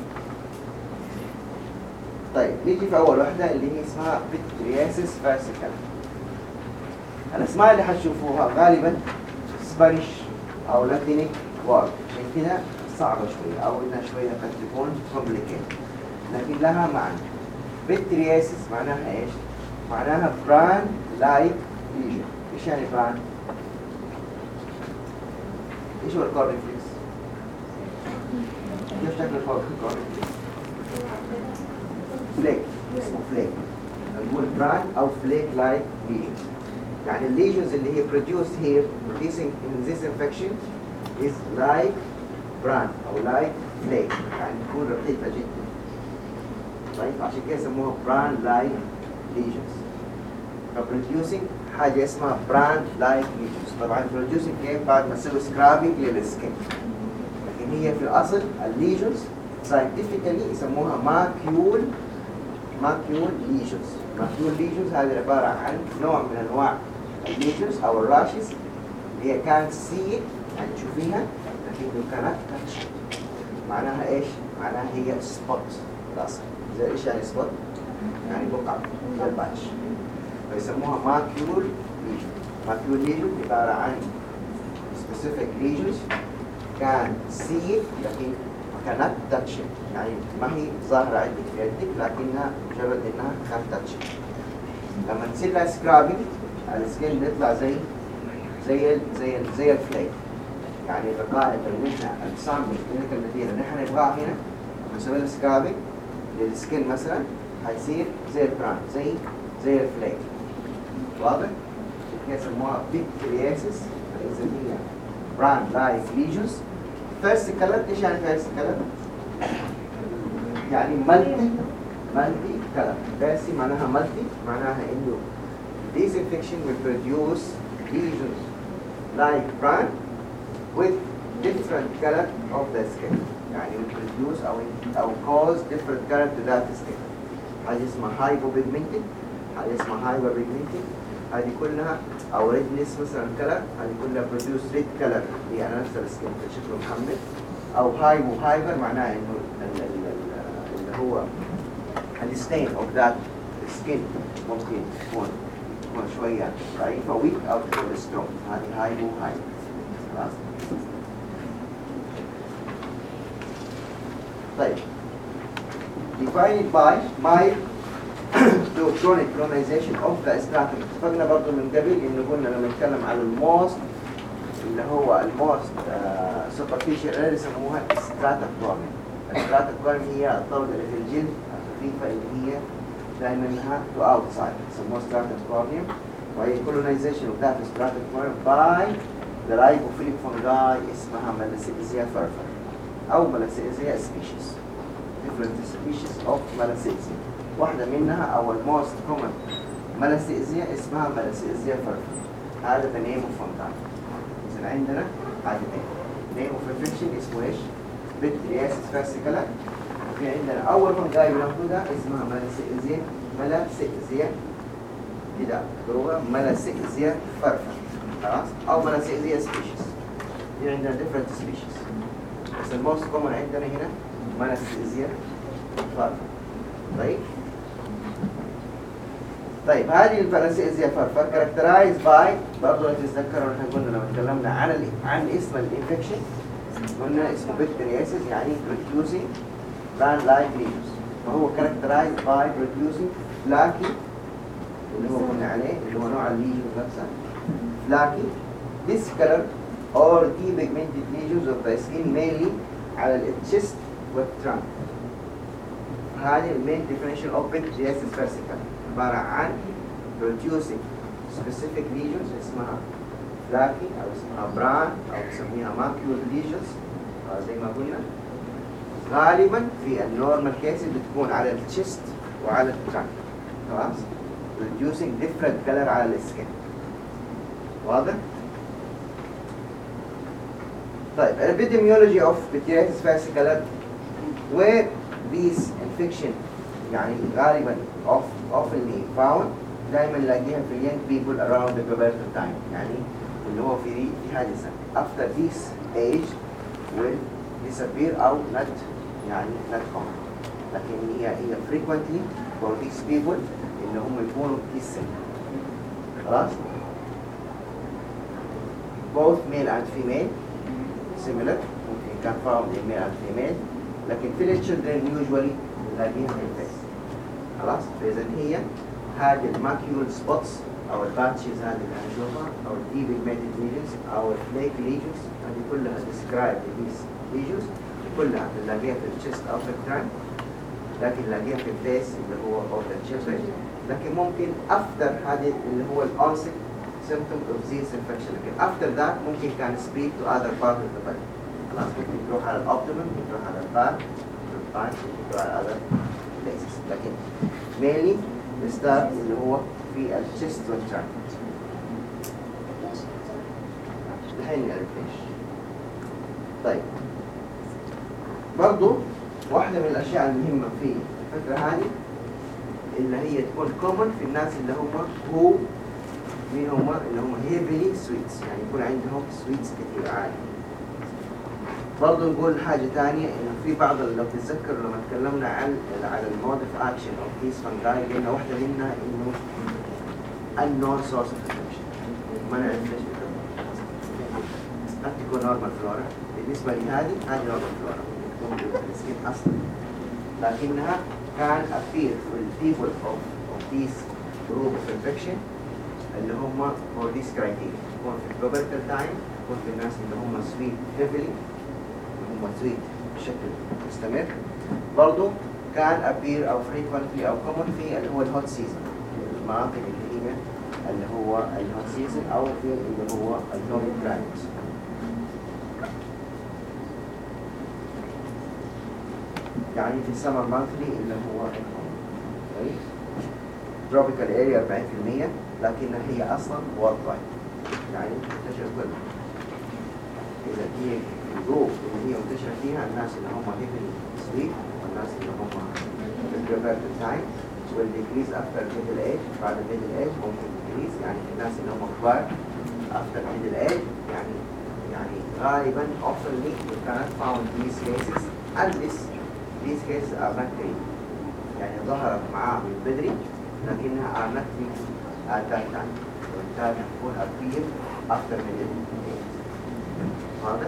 طيب نيجي في أول واحدة اللي هي اسمها pityriasis versicolor. الأسماء اللي حتشوفوها غالبا سبانيش أو لاتينيك وورد عشان كده صعبة شوية أو إنها شوية قد تكون complicated لكن لها معنى. pityriasis معناها إيش؟ معناها brand like lesion. إيش يعني brand؟ إيش هو الكورنفليكس؟ كيف شكل الكورنفليكس؟ فليك اسمه فليك. نقول brand أو فليك like lesions. يعني الليجنز اللي هي produced here producing in this infection is like brand أو like flake يعني تكون رقيقة جدا. طيب عشان كده يسموها brand like lesions. فبروديوسينج حاجة اسمها brand like lesions. طبعا producing كيف بعد ما تسوي سكرابينج للسكين. لكن هي في الأصل الليجنز scientifically يسموها macule macule lesions. macule lesions هذه عبارة عن نوع من أنواع الليجنز أو الراشز اللي هي كانت see يعني تشوفيها لكن you cannot touch. معناها إيش؟ معناها هي spot الأصل. زي إيش يعني spot؟ يعني بقعة زي الباتش. فيسموها macule lesion. macule lesion عبارة عن specific lesions can see لكن cannot touch it. يعني ما هي ظاهرة عندك في يدك لكنها مجرد إنها can touch it. لما تصير لها سكرابينج السكين بيطلع زي زي ال زي ال زي الفليك. يعني الرقائق اللي نحن السامبل الكلينيكال ماتيريال اللي نحن نبغاها هنا لما نسوي لها سكرابينج للسكين مثلا حيصير زي البراند زي زي الفليك. واضح؟ كده يسموها pityriasis. إذا هي brand like lesions. versicolor إيش يعني versicolor؟ يعني multi multi color. versicolor معناها multi معناها إنه this infection will produce lesions like brand with different color of the skin. يعني will produce أو أو cause different color to that skin. حاجة اسمها hypopigmented حاجة اسمها hyperpigmented هذه كلها او ريدنس مثلا كلر، هذه كلها بروديوس ريد كلر هي على نفس السكين شكله محمد، او هايبو هايبر معناه انه ال- ال- ال- اللي هو الستين اوف ذات سكين ممكن تكون تكون شويه ضعيفه ويك او تكون سترونج، هذه هايبو هايبر. خلاص. طيب defined by mild to chronic colonization of the stratum. اتفقنا برضه من قبل انه قلنا لما نتكلم على الموست اللي هو الموست superficial اللي يسموها stratocorm. الستراتوكورم هي الطبقه اللي في الجلد الخفيفه اللي هي دائما انها to outside يسموها stratocorm، وهي colonization of that stratocorm by the ribophyllid fungi اسمها Malassezia furfur او Malassezia species. different species of Malassezia. واحدة منها أو الموست common Malassezia اسمها Malassezia furfur. هذا the name of fungi. إذا عندنا حاجتين. name of infection اسمه إيش؟ Pityriasis versicolor. وفي عندنا أول fungi بناخدها اسمها Malassezia Malassezia كده اكتبوها Malassezia furfur. خلاص؟ أو Malassezia species. دي عندنا different species. بس الموست common عندنا هنا Malassezia furfur. طيب طيب هذه الفلاسيزيا فرفر characterized by برضه لو تتذكروا احنا قلنا لما تكلمنا عن ال... عن اسم الانفكشن قلنا اسمه بكتيرياسيس يعني producing plant like leaves، فهو characterized by producing flaky اللي هو قلنا عليه اللي هو نوع الليجن نفسه flaky discolored or depigmented lesions of the skin mainly على الchest والtrunk. هذه المين definition of pityriasis versicolor عبارة عن producing specific lesions اسمها flaky أو اسمها brown أو نسميها macular lesions زي ما قلنا. غالبا في النورمال كيسز بتكون على الشيست وعلى الترانك. خلاص؟ producing different color على السكين. واضح؟ طيب epidemiology of pityriasis versicolor where these infection يعني غالبا oftenly found دائما نلاقيها في young people around the pubertal time، يعني اللي هو في في هذه السنة after this age will disappear أو not يعني not common، لكن هي هي frequently for these people اللي هم يكونوا في السن. خلاص؟ both male and female similar ممكن كان found in male and female، لكن في الchildren usually نلاقيها في الفيس. خلاص؟ فإذا هي هذه الماكيول سبوتس أو الباتشز هذه اللي هنشوفها أو الديبيجمنتد ليجنز أو الفليك ليجنز هذه كلها describe these lesions كلها نلاقيها في الشيست أو في الترانك، لكن نلاقيها في الفيس اللي هو of the children، لكن ممكن after هذه اللي هو الأونست symptom of this infection، لكن after that ممكن كان spread to other part of the body. خلاص ممكن تروح على الأبدومن، ممكن تروح على الباك، ممكن تروح على other places، لكن mainly نستارت اللي هو في الشيست والترانك. الحين نعرف ليش. طيب برضو واحدة من الأشياء المهمة في الفكرة هذه اللي هي تكون common في الناس اللي هم هو مين هم اللي هم heavily sweets، يعني يكون عندهم sweets كثير عالي. برضو نقول حاجة تانية إنه في بعض لو تتذكروا لما تكلمنا عن على المود اوف اكشن اوف ذيس فانجاي قلنا واحدة منها إنه unknown source of infection، ما نعرف ليش قد تكون نورمال فلورا. بالنسبة لهذه هذه نورمال فلورا تكون في السكين أصلا، لكنها كان appear for the people of, of this group of infection اللي هم for this criteria، يكون في pubertal time، يكون في الناس اللي هم sweet heavily هم sweet بشكل مستمر. برضو كان appear أو frequently أو common في اللي هو الهوت سيزون، المناطق اللي هي اللي هو الهوت سيزون أو في اللي هو الهوت كلايمت. يعني في summer monthly اللي هو الهوت tropical area أربعين بالمئة، لكنها هي أصلا worldwide يعني منتشرة كلها. إذا هي الجروب اللي هي منتشرة فيها الناس اللي هم heavily sleep والناس اللي هم في pubertal time will decrease after middle age، بعد middle age ممكن increase يعني في الناس اللي هم كبار after middle age يعني يعني غالبا often you cannot found these cases unless these cases are not treated. يعني ظهرت معاه من بدري لكنها are not treated at that time. وبالتالي تكون appear after middle age. واضح؟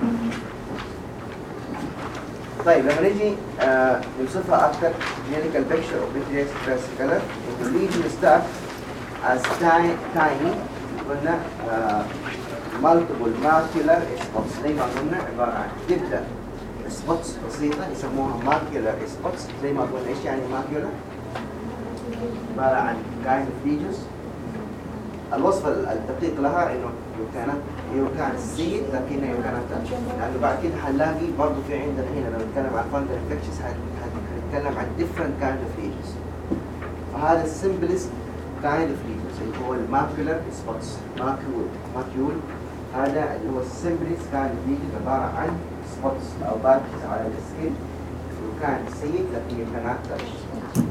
طيب لما نيجي آه نوصفها أكثر clinical picture of vitreous fascicular the lesion start as tiny tiny قلنا آه multiple macular spots زي ما قلنا عبارة عن تبدأ spots بسيطة يسموها macular spots زي ما قلنا إيش يعني macular؟ عبارة عن kind of lesions. الوصف الدقيق لها إنه you cannot you can see it لكن you cannot touch it. لأنه بعد كده حنلاقي برضه في عندنا هنا لما نتكلم عن fungal infections هنتكلم عن different kind of lesions. فهذا simplest kind of lesions اللي هو الماكولار spots macule macule هذا اللي هو simplest kind of lesion عبارة عن spots أو patches على السكين you can see it لكن you cannot touch it.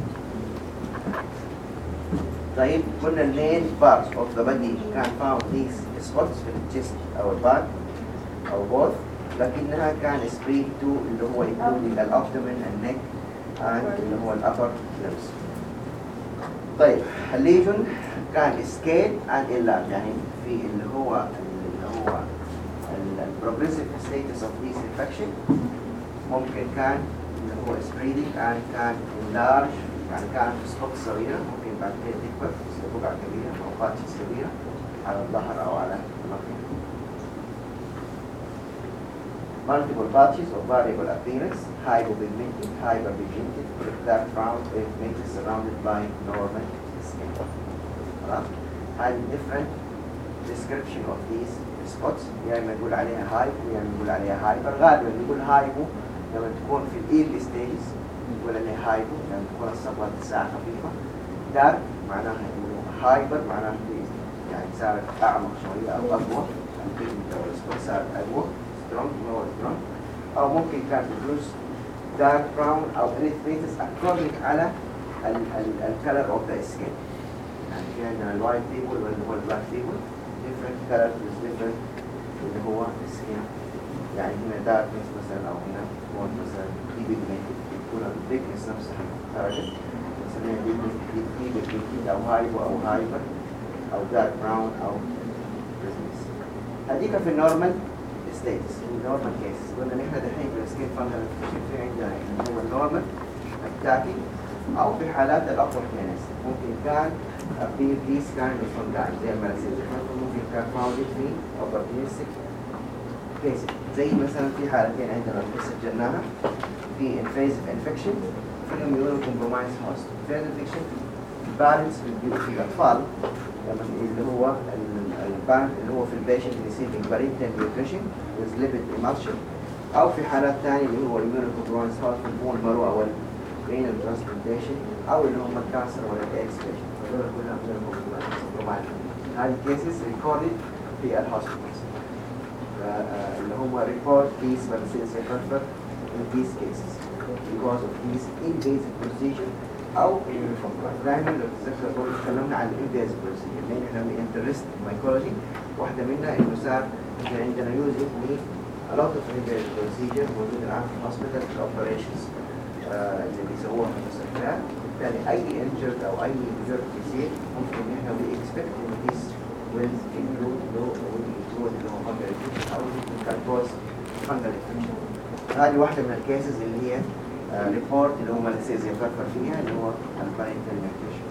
طيب قلنا المين parts of the body can found these spots في الجسم أو الباك أو both لكنها كان spread to اللي هو including الابdomen النك and اللي هو الupper limbs. طيب الليجن كان scale and enlarge يعني في اللي هو اللي هو progressive status of this infection ممكن كان اللي هو spreading and كان enlarge يعني كان spots صغيرة ممكن بعد كده تكبر تصير بقعة كبيرة أو patches كبيرة على الظهر أو على المكان. Multiple patches of variable appearance, hypopigmented, hyperpigmented, with dark brown pigmented surrounded by normal skin. خلاص؟ هذه different description of these spots يا إما نقول عليها hypo يا إما نقول عليها hyper. غالبا نقول hypo لما تكون في ال early stages نقول عليها hypo لما تكون الصبغة ساعة خفيفة. dark معناها إنه hyper معناها يعني صارت أعمق شوية أو أقوى. البيجمنت أو السبوت صارت أقوى. strong more strong أو ممكن كان تدرس dark brown أو erythritous according على ال ال ال color of the skin. يعني في عندنا ال white people واللي هو ال black people different colors with different اللي هو skin. يعني هنا darkness مثلا أو هنا more مثلا depigmented يكون ال thickness نفسها خرجت نسميها depigmented أو hypo أو hyper أو dark brown أو erythritous. هذيك في النورمال status normal cases. قلنا نحن دحين في السكين فانجل انفكشن في عندنا اللي هو النورمال attacking او في حالات الاوبورتيونست ممكن كان appear these kind of fungi زي المالسيز ممكن كان found في opportunistic cases زي مثلا في حالتين عندنا سجلناها في invasive infection في immunocompromised host. invasive infection parents في الاطفال لما اللي هو البان اللي هو في البيشنت receiving parental nutrition with lipid emulsion أو في حالات ثانية اللي هو immunocompromised host في البون marrow أو renal transplantation أو اللي هم الكانسر ولا الإكس patient. هذول كلهم immunocompromised. هذه cases recorded في الهوسبيتالز. اللي هم report these vaccines refer in these cases because of these invasive procedure أو دائما لو تتذكر قبل تكلمنا عن الانفيزيف بروسيجر لأن احنا من انترست مايكولوجي واحدة منها إنه صار احنا عندنا يوزنج مي a lot of invasive procedure موجود الآن في hospital operations اللي بيسووها في المستشفيات. بالتالي أي injured أو أي injured يصير ممكن احنا we expect إن this will include will include اللي هو fungal infection أو can cause fungal infection. هذه واحدة من الكيسز اللي هي ريبورت اللي هو مالسيز يفكر فيها اللي هو البارنتال نيوتريشن.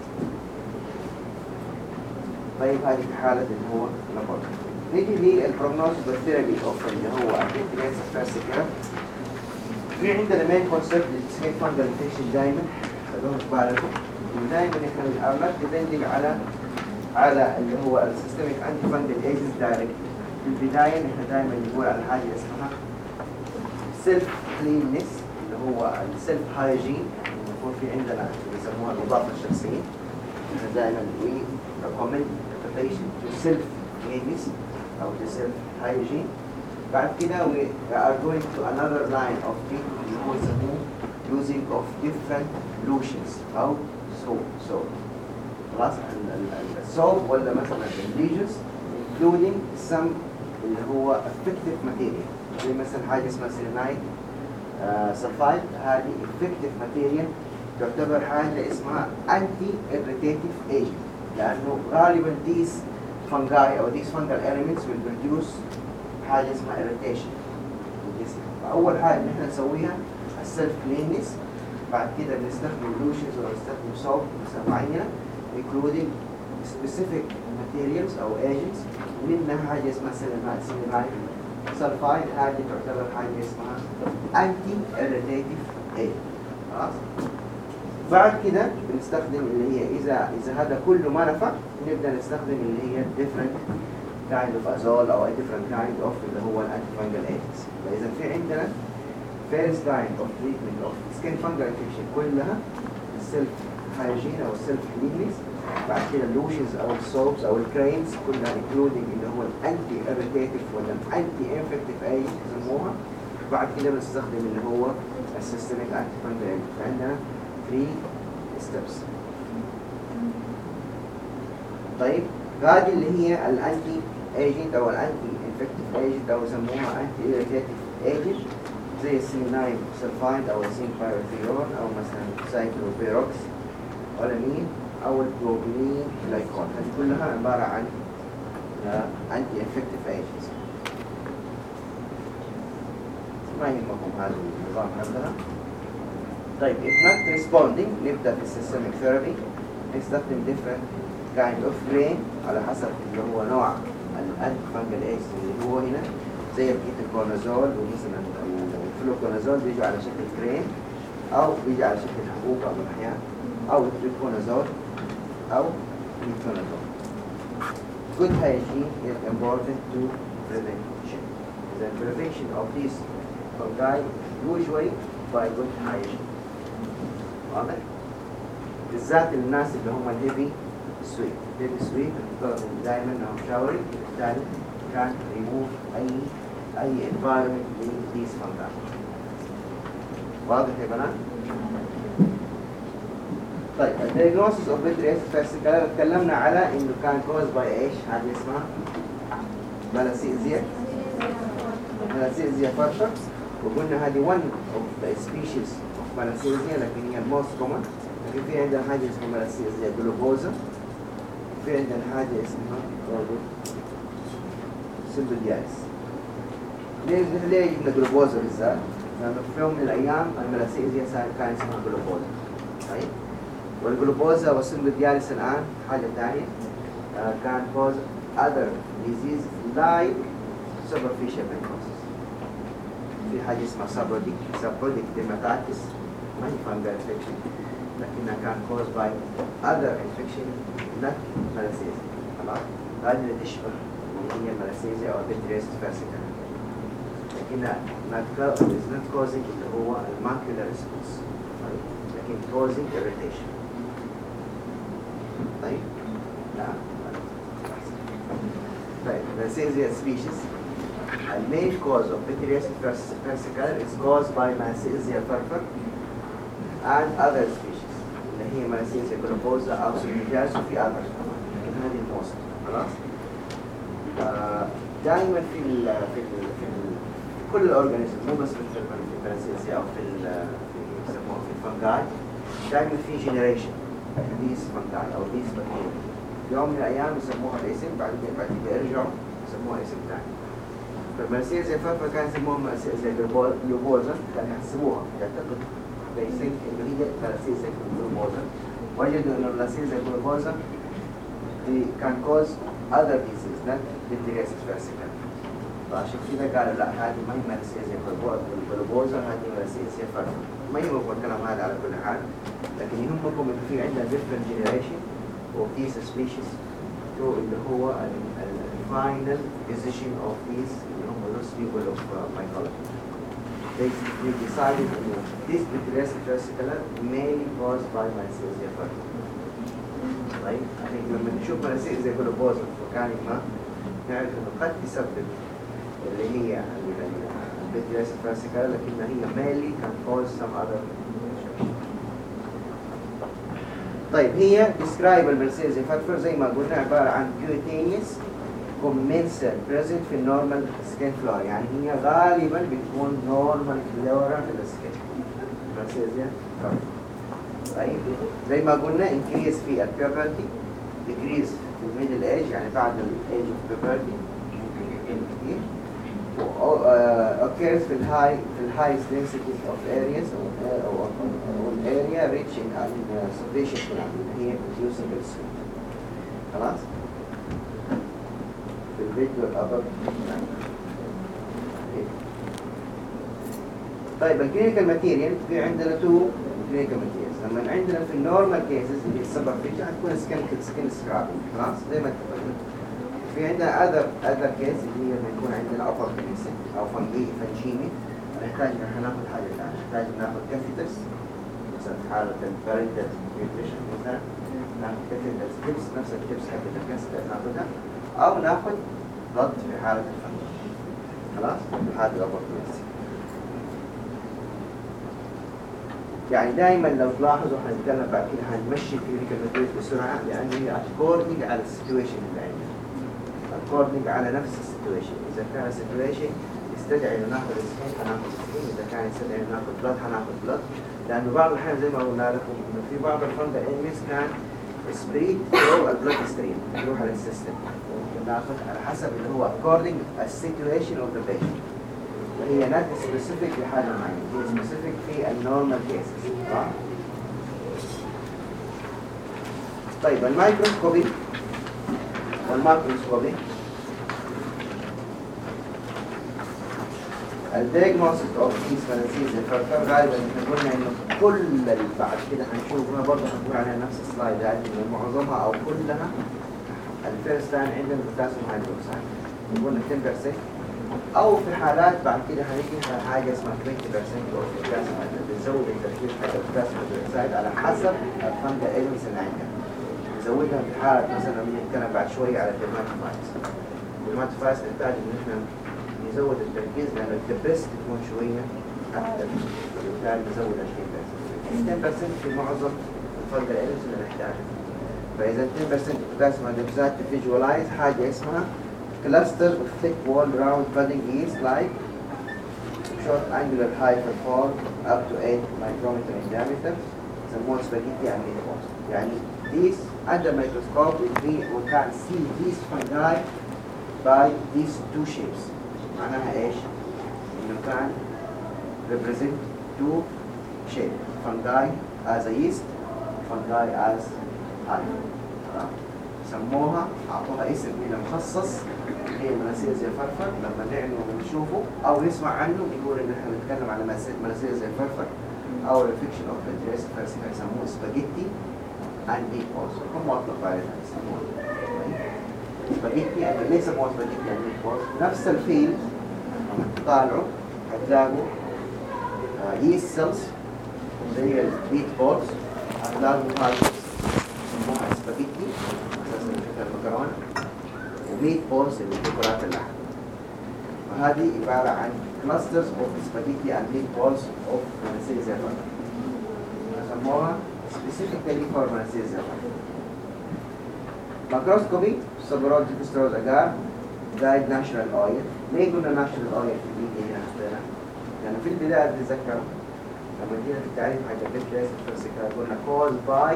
طيب هذه في حالة اللي هو ريبورت. نيجي للبروجنوستيك والثيرابي اوف اللي هو الانفكشن فاسيكولار. في عندنا مين كونسبت للسكين فانجل انفكشن دائما خلونا في بالكم ودائما احنا الارمات ديبندنج على على اللي هو السيستميك انتي فانجل ايجنت دايركت. في البداية احنا دائما نقول على حاجة اسمها سيلف كليننس هو السيلف هايجين يكون في عندنا بيسموها النظافة الشخصية. احنا دائما we recommend the patient to self cleanliness أو to self hygiene. بعد كده we are going to another line of treatment اللي هو يسموه using of different lotions أو soap soap خلاص الصوب ولا مثلا الليجنز including some اللي هو effective material زي مثلا حاجه اسمها سيلينايد سلفايد. هذه effective material تعتبر حاجه اسمها anti irritative agent لانه غالبا these fungi او these fungal elements will produce حاجه اسمها irritation في الجسم. فاول حاجه نحن نسويها السيلف كليننس، بعد كده بنستخدم لوشنز او نستخدم صوب معينه including specific materials او agents منها حاجه اسمها سيلينايد سلفايد. هذه تعتبر حاجه اسمها anti irritative agent. خلاص بعد كده بنستخدم اللي هي اذا اذا هذا كله ما نفع نبدا نستخدم اللي هي different kind of azole او a different kind of اللي هو الانتي فانجل agents. فاذا في عندنا first line of treatment of skin fungal infection كلها السيلف hygiene او السيلف cleanliness، بعد كده اللوشنز او الصوبس او الكريمز كلها including اللي هو الانتي irritative ولا الانتي infective agent يسموها، بعد كده بنستخدم اللي هو السيستميك انتي فانجل agent. فعندنا three steps. طيب هذه اللي هي الانتي ايجنت او الانتي انفكتيف ايجنت او يسموها انتي irritative ايجنت زي السيلينايد سلفايد او السين بايروثيون او مثلا سايكلوبيروكس اولامين او البروبيلين جلايكول. هذه كلها عباره عن انتي انفكتيف ايجنتس. ما يهمكم هذا النظام عندنا. طيب if not responding نبدا في السيستميك ثيرابي، نستخدم different kind of grain على حسب اللي هو نوع الانتي فانجل ايجنت اللي هو هنا زي الكيتوكونازول ومثلا الفلوكونازول بيجوا على شكل كريم او بيجي على شكل حبوب او احيانا او التريكونازول او ميثونازول. Good hygiene is important to prevention. The prevention of these fungi usually by good hygiene. واضح؟ بالذات الناس اللي هم الهيفي سويت، الهيفي سويت بنفترض دائما انهم شاوري، بالتالي كان ريموف اي اي environment من these fungi. واضح يا بنات؟ طيب الدياجنوستس اوف بيتريس فاسيكالا اتكلمنا على انه كان كوز باي ايش؟ هذه اسمها ملاسيزيا ملاسيزيا فرشة، وقلنا هذه one of the species of ملاسيزيا لكن هي most common. لكن في عندنا حاجة اسمها ملاسيزيا جلوبوزا، في عندنا حاجة اسمها سيمبليايس. ليه ليه جبنا جلوبوزا بالذات؟ لأنه في يوم من الأيام الملاسيزيا كان اسمها جلوبوزا. طيب والجلوبوزا والسيمبليايس الآن حاجة ثانية uh, can cause other disease like superficial necrosis. في حاجة اسمها سابروديك سابروديك ديماتايتس ما هي فانجل انفكشن لكنها كان caused by other infection not ملاسيزيا. خلاص هذه اللي تشبه اللي هي الملاسيزيا أو بيتريسيس فاسيكالا، لكنها not is not causing اللي هو الماكيولار response، طيب لكن causing irritation. طيب لا طيب Malassezia species the main cause of pityriasis versicolor is caused by Malassezia furfur and other species اللي هي Malassezia glubosa أو Symbiodialis وفي other لكن هذه الموست. خلاص آه دائما في ال في ال في, ال في كل الأورجانيزم مو بس في Malassezia أو في ال في يسموها في الفنجاي دائما في generation these fungi أو these bacteria. يوم من الأيام يسموها باسم بعد كده بعد كده يرجعوا يسموها اسم ثاني. فالملاسيزيا فرفر كان يسموها ملاسيزيا جلوبوزا، كان يحسبوها يعتقد بيسك إنه هي ملاسيزيا جلوبوزا، وجدوا إنه الملاسيزيا جلوبوزا كان cause other diseases not pityriasis versicolor. فعشان كده قالوا لا هذه ما هي ملاسيزيا جلوبوزا، هذه ملاسيزيا فرفر. ما يهمكم الكلام هذا على كل حال، لكن يهمكم إنه في عندنا different generation of these species to اللي هو final decision of these اللي هم those people of uh, mycology. They, they decided that this pityriasis versicolor mainly caused by Malassezia furfur. طيب يعني لما نشوف Malassezia glubosa في مكان ما نعرف انه قد تسبب اللي هي pityriasis versicolor لكنها هي mainly can cause some other infection. طيب هي describe البرسيزي فاتفر زي ما قلنا عبارة عن cutaneous commensal present في النورمال سكين فلورا، يعني هي غالبا بتكون نورمال فلورا في السكين برسيزي فاتفر. طيب زي ما قلنا increase في البيوبرتي، decrease في الميدل ايج يعني بعد الايج اوف بيوبرتي، occurs في الهاي في الهايست density of areas or area reaching and sufficient هي producing السويت. خلاص؟ في الفيديو الأبر. طيب الكلينيكال ماتيريال في عندنا تو كلينيكال ماتيريالز. لما عندنا في النورمال كيسز اللي السبب فيها هتكون سكين سكين سكرابينج. خلاص؟ زي ما اتفقنا. في عندنا other other case اللي هي لما يكون عندنا upper penicillin أو فنجي فنجيمي نحتاج إن احنا ناخذ حاجة ثانية، نحتاج ناخذ كاثيترز مثلا في حالة البارنتال نيوتريشن مثلا ناخذ كاثيترز تبس نفس التبس حقت الكاثيتر ناخذها أو ناخذ ضغط في حالة الفنجي. خلاص؟ في حالة الأبر penicillin. يعني دائما لو تلاحظوا حنتكلم بعد كده حنمشي الكلينيكال ماتيريال بسرعة لأنه هي according على السيتويشن اللي عندنا. according على نفس السيتويشن، إذا كان السيتويشن يستدعي إنه ناخذ سكين حناخذ سكين، إذا كان يستدعي إنه ناخذ بلد حناخذ بلد، لأنه بعض الأحيان زي ما قلنا لكم إنه في بعض الفنجل إنميز كان سبريد ثرو البلد ستريم يروح على السيستم، ممكن ناخذ على حسب اللي هو according السيتويشن أوف ذا بيشنت، وهي not specific لحاجة معينة، هي specific في النورمال كيسز. طيب الميكروسكوبي والماكروسكوبي الدياجنوستيك اوف كيس فالنسيز الفرقان غالبا احنا قلنا انه كل اللي بعد كده هنشوفها برضه هنقول عليها نفس السلايد هذه معظمها او كلها الفيرست لاين عندنا بوتاسيوم هيدروكسيد قلنا عشرة بالمية او في حالات بعد كده هنيجي على حاجه اسمها عشرين بالمية او بوتاسيوم هيدروكسيد بنزود التركيز حق البوتاسيوم هيدروكسيد على حسب الفنجا ايلمنتس اللي عندنا نزودها في حالة مثلا بنتكلم بعد شويه على الديرماتوفايتس. الديرماتوفايتس نحتاج ان احنا نزود التركيز لأن الكبس تكون شوية أكثر، وبالتالي نزود عشرين بالمية. عشرين بالمية في معظم الفنجل إيلمنتس اللي نحتاجها. فإذا عشرين بالمية بوتاسيوم هيدروكسيد تفيجوالايز حاجة اسمها cluster of thick wall round budding yeast like short angular hyphen form up to eight micrometer in diameter يسموها spaghetti and meatballs. يعني these under microscope we can see these fungi by these two shapes. معناها ايش؟ انه كان represent two shape fungi as a yeast fungi as hive. سموها اعطوها اسم هنا مخصص هي مناسير زي فرفر. لما نعنوا ونشوفه او نسمع عنه نقول ان احنا بنتكلم على مناسير زي فرفر او الفيكشن اوف انترست فلسفه يسموه سباجيتي اند ميتبولز. هم اطلقوا عليها يسموها سباجيتي يعني ليه سموها سباجيتي اند ميتبولز؟ نفس الفيل لما تطالعوا هتلاقوا ييست سيلز زي الميت بولز هتلاقوا هاي يسموها سباجيتي اساسا فكره المكرونه وميت بولز اللي هي كرات اللحم. وهذه عباره عن كلاسترز اوف سباجيتي اند ميت بولز اوف مناسير زي فرفر. سموها specifically for مناسير زي فرفر. ماكروسكوبي سبرود ديكستروز اجار دايد ناشونال اويل. ليه قلنا ناشونال اويل في الفيديو هنا حطينا؟ لأن في البداية تتذكروا لما جينا في التعريف حق البيت قلنا كوز باي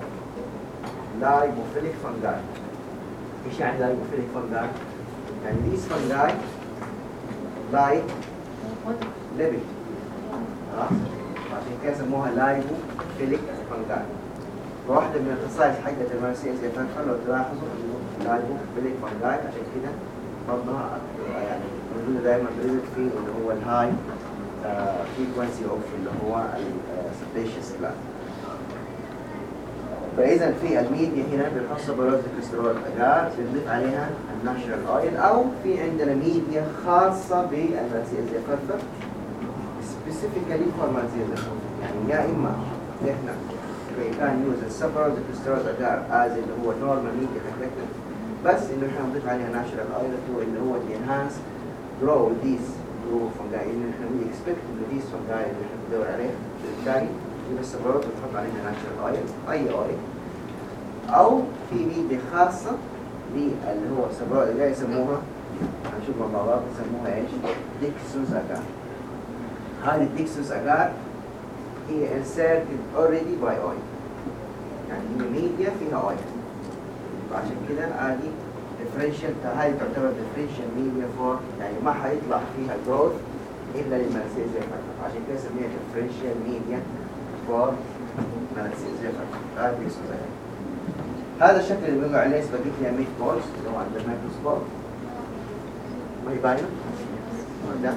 لايبوفيليك فانجاي. ايش يعني لايبوفيليك فانجاي؟ يعني these fungi like lipid. خلاص؟ عشان كده سموها لايبوفيليك فانجاي. واحدة من الخصائص حقت المناسير زي فرفر لو تلاحظوا انه لايبوفيليك فانجاي عشان كده برضها يعني موجودة دائما بريزت فيه اللي هو الهاي فريكونسي اوف اللي هو السبيشيس بلان. فإذا في الميديا هنا بنحط سبرود ديكسترول أجار بنضيف عليها الناشونال اويل أو في عندنا ميديا خاصة بالمناسير زي فرفر سبيسيفيكالي فور مناسير زي فرفر. يعني يا إما إحنا we can use السبرود ديكسترول أجار as اللي هو normal media حقتنا بس إنه إحنا نضيف عليها ناشونال اويل اللي هو enhance grow these grow fungi إنه إحنا we expect إنه these fungi اللي إحنا بندور عليها بالتالي نجيب السبرود ونحط عليها ناشونال اويل أي اويل او في ميديا خاصه اللي هو سموها اللي يسموها هنشوفها مع بعض يسموها ايش؟ ديكسوز اجار. هذه الديكسوز اجار هي inserted already by oil، يعني هي ميديا فيها oil، وعشان كده هذه differential، هذه تعتبر differential media for يعني ما حيطلع فيها growth الا للملاسيزيا فقط، عشان كده سميها differential media for ملاسيزيا فقط. هذه ديكسوز اجار. هذا الشكل اللي بنقول عليه سباجيتي ميت بولز اللي هو عند الميكروسكوب، ما هي باينه؟ ده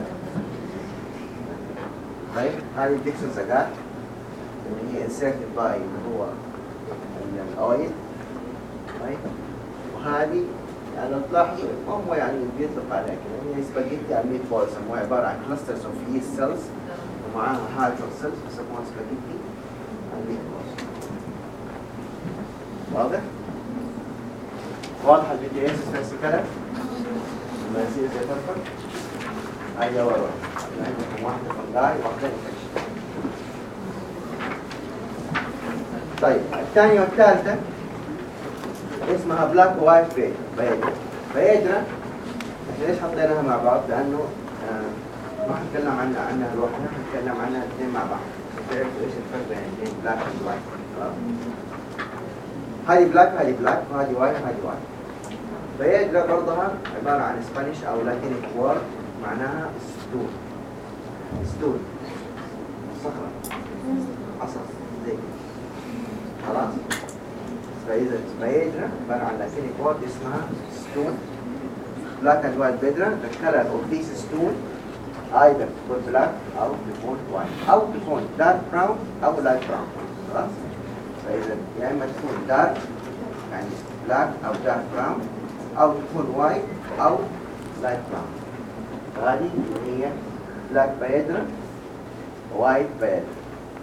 طيب هذه الديكسوز اجار اللي هي inserted by اللي هو الاويل. طيب وهذه يعني لو تلاحظوا هم يعني بيطلق عليها كده هي سباجيتي على الميت بول، يسموها عباره عن كلاسترز اوف ييست سيلز ومعاها هايدرال سيلز يسموها سباجيتي على الميت بولز. واضح؟ واضحه الفيديو اساس كده؟ لما يصير زي فرفر هاي اول واحده، عندكم واحده فنجاي وواحده انفكشن. طيب الثانيه والثالثه اسمها بلاك وايت بيدرا. بيدرا احنا ليش حطيناها مع بعض؟ لانه آه ما حنتكلم عنها عنها لوحدها، حنتكلم عنها الاثنين مع بعض. تعرفوا ايش الفرق بين الاثنين بلاك وايت؟ خلاص؟ هذه بلاك هذه بلاك وهذه وايت وهذه وايت. بيدرا برضها عباره عن اسبانيش او لاتينيك وورد معناها ستون. ستون صخره عصا زي خلاص. فإذا بيدرا عبارة عن لاتينيك وورد اسمها ستون. black and white بيدرا the color of this stone either تكون black أو تكون white أو تكون dark brown أو light brown. خلاص. فإذا يا إما تكون dark يعني black أو dark brown أو تكون white أو light brown. هذه هي black بيدرا white بيدرا.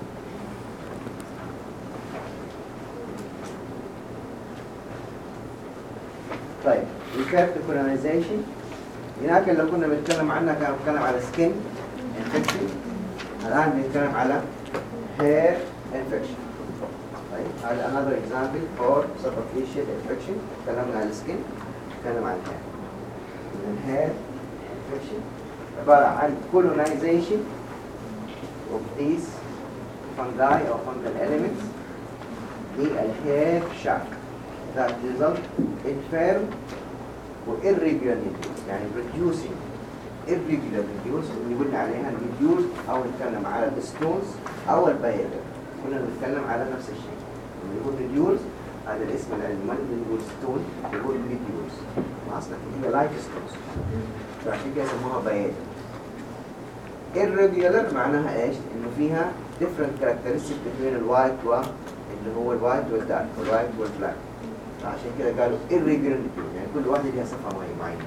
طيب الكارتيكولانيزيشن هناك اللي كنا بنتكلم عنها كان بنتكلم على سكين انفكشن، الان بنتكلم على هير انفكشن. طيب هذا another example for superficial infection. تكلمنا عن السكين، نتكلم عن الهير. الهير انفكشن عباره عن colonization of these fungi or fungal elements للهير شاك that result in firm و irregular nodules، يعني producing irregular nodules اللي قلنا عليها النوديول او نتكلم على الستونز او البيادر، كنا بنتكلم على نفس الشيء. لما نقول نوديولز هذا الاسم العلمي، لما نقول ستون نقول نوديولز، اصلا هي لايك ستونز فعشان كده يسموها بيادر. irregular معناها ايش؟ انه فيها different characteristics between الوايت واللي هو الوايت والدارك والوايت والبلاك، عشان كده قالوا irregular nodule، يعني كل واحدة لها صفة معينة.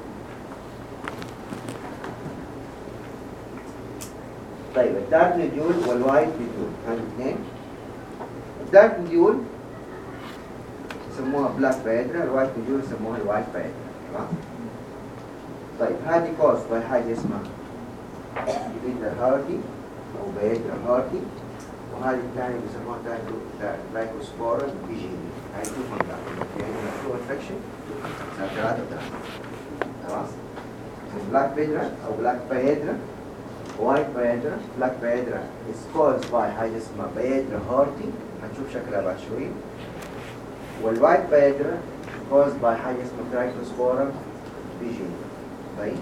طيب الدارك نوديول والوايت نوديول هذول الاثنين. الدارك نوديول يسموها بلاك بيدرا، الوايت نوديول يسموها الوايت بيدرا. تمام؟ طيب هذه caused by حاجة اسمها بيدرا هارتي أو بيدرا هارتي، وهذه الثانية بيسموها لايكوسبورا بيجيني. هاي تو فنجاي يعني تو انفكشن سنة ثلاثة وثلاثة. خلاص؟ بلاك بيدرا أو بلاك بيدرا وايت بيدرا. بلاك بيدرا is caused by حاجة اسمها بيدرا هارتي، هنشوف شكلها بعد شوي. والوايت بيدرا caused by حاجة اسمها ترايكوسبورا بيجيني. طيب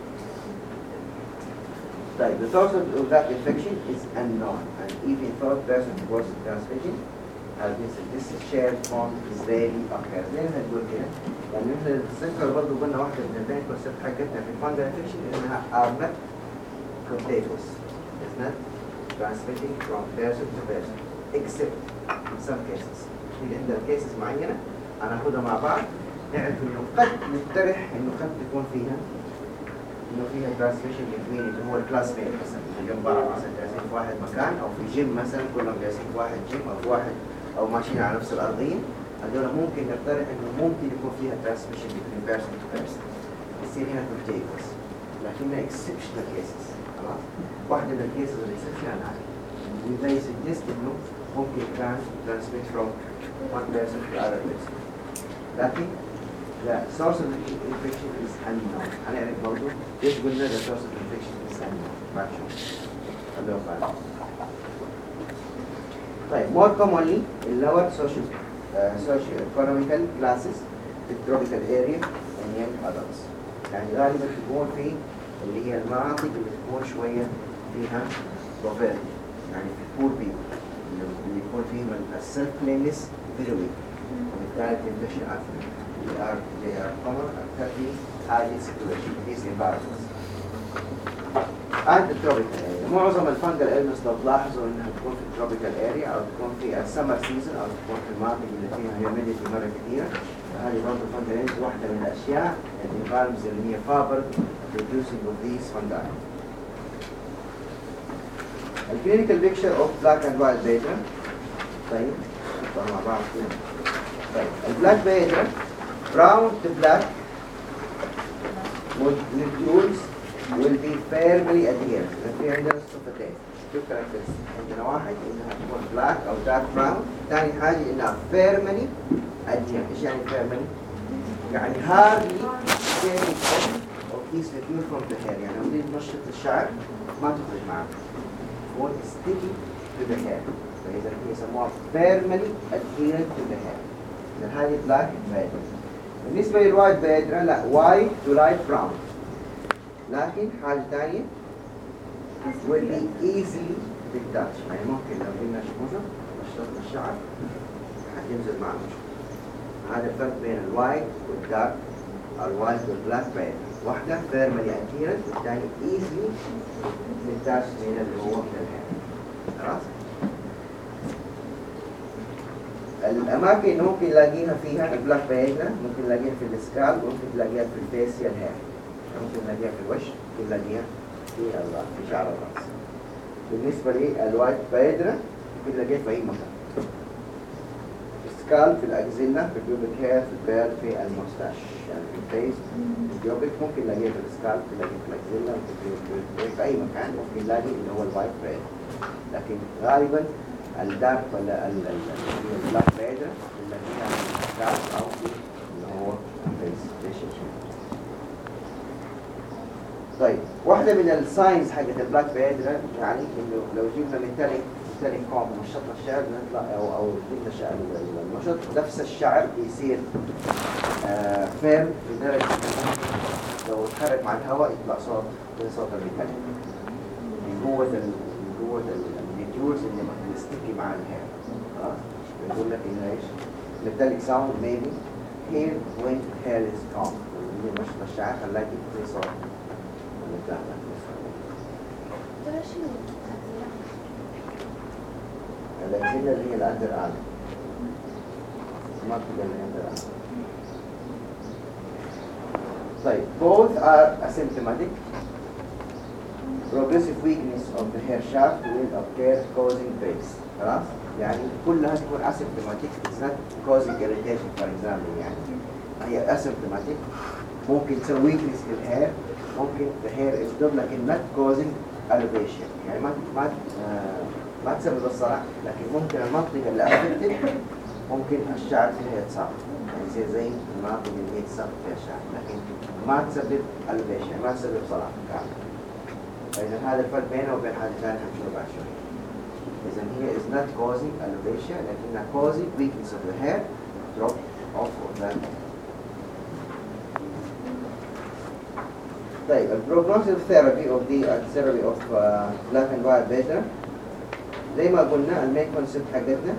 طيب the source of that infection is unknown and even thought person was transmission as this this shared form is rarely occurs. ليه هنقول كده؟ لأن احنا السنكر برضه قلنا واحدة من البين كونسبت حقتنا في fungal infection إنها are not contagious. It's not transmitting from person to person except in some cases. في عندنا cases معينة هناخدها مع بعض نعرف إنه قد نقترح إنه قد تكون فيها إنه فيها transmission between اللي هو الكلاس ميت مثلا جنب بعض، مثلا جالسين في واحد مكان أو في جيم مثلا كلهم جالسين في واحد جيم أو في واحد أو ماشيين على نفس الأرضية، هذول ممكن نقترح إنه ممكن يكون فيها transmission between person to person. يصير هنا contagious، لكنها exceptional cases. خلاص؟ واحدة من الكيسز الإكسبشن هذه. وده يسجست إنه ممكن كان transmit from one person to other person. لكن the source of the infection is unknown. هنعرف برضه ليش قلنا the source of the infection is unknown. بعد شوي. خلوه بعد. طيب more commonly in lower social uh, socio-economical classes في tropical area and young adults. يعني غالبا تكون في اللي هي المناطق اللي تكون شوية فيها poverty. يعني في poor people اللي يكون فيهم السيلف cleanliness very weak. وبالتالي تنتشر أكثر. They are they are common أكثر في هذه situation these environments. and the tropical area. معظم الفنجل illness لو تلاحظوا انها تكون في التروبيكال area او تكون في السمر سيزون او تكون في المناطق اللي فيها humidity مرة كثيرة. فهذه برضه فنجل illness واحدة من الاشياء الانفايرمنتس اللي هي فابر producing of these fungi. الكلينيكال بيكتشر اوف بلاك اند وايت بيدرا. طيب نطلع مع بعض كده. طيب البلاك بيدرا brown to black molecules will be firmly adherent. في عندنا صفتين. شوف كاركترستيك. عندنا واحد انها تكون black او dark brown. ثاني حاجة انها firmly adherent. ايش يعني firmly؟ يعني hardly shaving off of these molecules from the hair. يعني لو تيجي تنشط الشعر ما تخرج معك. تكون sticky to the hair. فإذا يسموها firmly adherent to the hair. إذا هذه black بيدرا. بالنسبة للوايت بيدرا لا white to light brown. لكن حاجة ثانية will be easily detached. يعني ممكن لو قلنا شموزة نشطنا الشعر حتنزل معنا. هذا الفرق بين الوايت والدارك الوايت والبلاك بيدرا. واحدة firmly adherent والثانية easily detached من اللي هو من الهير. خلاص؟ الأماكن اللي ممكن نلاقيها فيها البلاك بيدرا ممكن نلاقيها في السكالب وممكن نلاقيها في الفيسيال هير. ممكن نلاقيها في الوش ممكن نلاقيها في في شعر الرأس. بالنسبة للوايت بيدرا ممكن نلاقيها في أي مكان. في السكالب في الأكزيلا في البيوبك هير في البيرد في الموستاش. يعني في الفيس في البيوبك ممكن نلاقيها في السكالب ممكن نلاقيها في الأكزيلا في أي مكان ممكن نلاقي اللي هو الوايت بيدرا. لكن غالبا الدارك ولا البلاك بيدرا نلاقيها في السكالب أو في اللي هو الفيس. طيب واحدة من الساينز حقت البلاك بيدرا يعني انه لو جبنا ميتاليك ميتاليك كوم ونشطنا الشعر بنطلع او او جبنا الشعر المنشط نفس الشعر بيصير آه فيرم لدرجة انه لو اتحرك مع الهواء يطلع صوت زي صوت الميتاليك من قوة من قوة الميتيولز اللي بتستكي مع الهير. خلاص بيقول لك انه ايش؟ ميتاليك ساوند ميبي here when hair is calm. اللي نشط الشعر خلاك يطلع صوت. الأكزيلا اللي هي الأندر آرم. ما تقدر الأندر آرم. طيب both are asymptomatic. Progressive weakness of the hair shaft will occur causing breaks. خلاص؟ يعني كلها تكون asymptomatic. It's not causing irritation for example يعني. هي asymptomatic. ممكن تسوي weakness في الhair. ممكن the hair is dead لكن not causing elevation. يعني ما ما آه ما تسبب الصلع لكن ممكن المنطقة اللي affected ممكن الشعر فيها يتصاب. يعني زي زي المناطق اللي هي تصاب فيها الشعر لكن ما تسبب elevation ما تسبب صلع كامل. فإذا هذا الفرق بينه وبين حاجة ثانية هنشوفها بعد شوي. إذا هي is not causing elevation لكنها causing weakness of the hair drop off of the طيب البروجنوستيك ثيرابي اوف دي ثيرابي اوف بلاك اند وايت بيدرا زي ما قلنا المين كونسبت حقتنا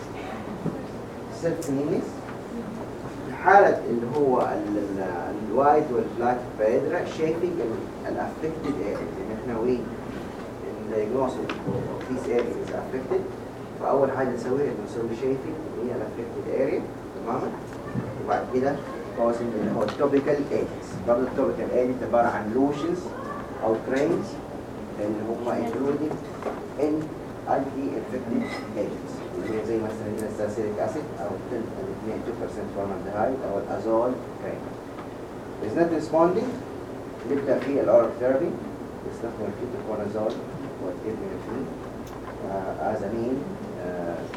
سيلف كلينينس. حالة اللي هو الوايت والبلاك بيدرا شيبينج الافكتد اريا لان احنا وين الدايجنوستيك اوف ذيس اريا از افكتد. فاول حاجة نسويها انه نسوي شيبينج هي الافكتد اريا تماما. وبعد كده causing اللي هو topical agents. برضه التوبيكال agent عبارة عن lotions أو creams اللي هم including in anti-infective agents اللي هي زي مثلا الساليسيليك أسيد أو اثنين بالمئة formaldehyde أو الأزول cream. is not responding نبدأ في الأورال ثيرابي نستخدم الكيتوكونازول والكيتوكونازول as a mean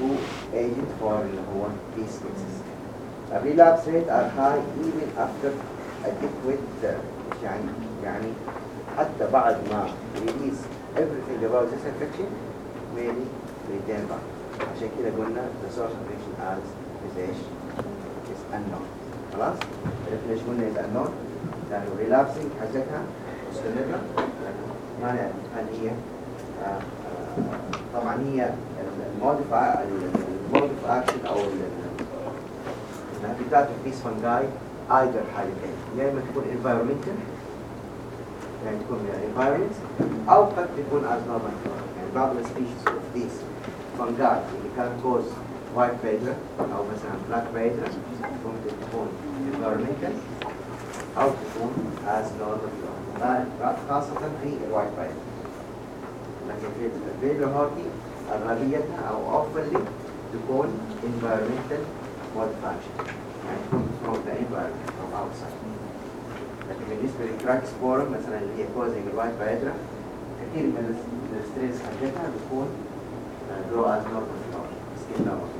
agent for اللي هو these cases. The relapse rate are high even after adequate therapy. يعني يعني حتى بعد ما release everything about this infection maybe return back. عشان كده قلنا the source of infection as is ايش؟ is unknown. خلاص؟ عرفنا ايش قلنا is unknown؟ يعني relapsing حاجتها مستمرة ما نعرف هل هي آه آه طبعا هي الموديف الموديف اكشن او الهابيتات اوف ذيس فانجاي ايذر حالتين، يا اما تكون environmental يعني تكون من environment او قد تكون as normal. يعني بعض السبيشيز اوف ذيس فانجاي اللي كان كوز وايت فيدر او مثلا بلاك فيدر ممكن تكون environmental او تكون as normal خاصة في الوايت فيدر. لكن في الفيدر هورتي أغلبيتها أو أفضل تكون environmental modification يعني تكون from the environment أو outside. لكن بالنسبة للكراكسبورم مثلا اللي هي causing الوايت فايدرا كثير من الستريس حقتها بتكون grow as normal flower skin normal.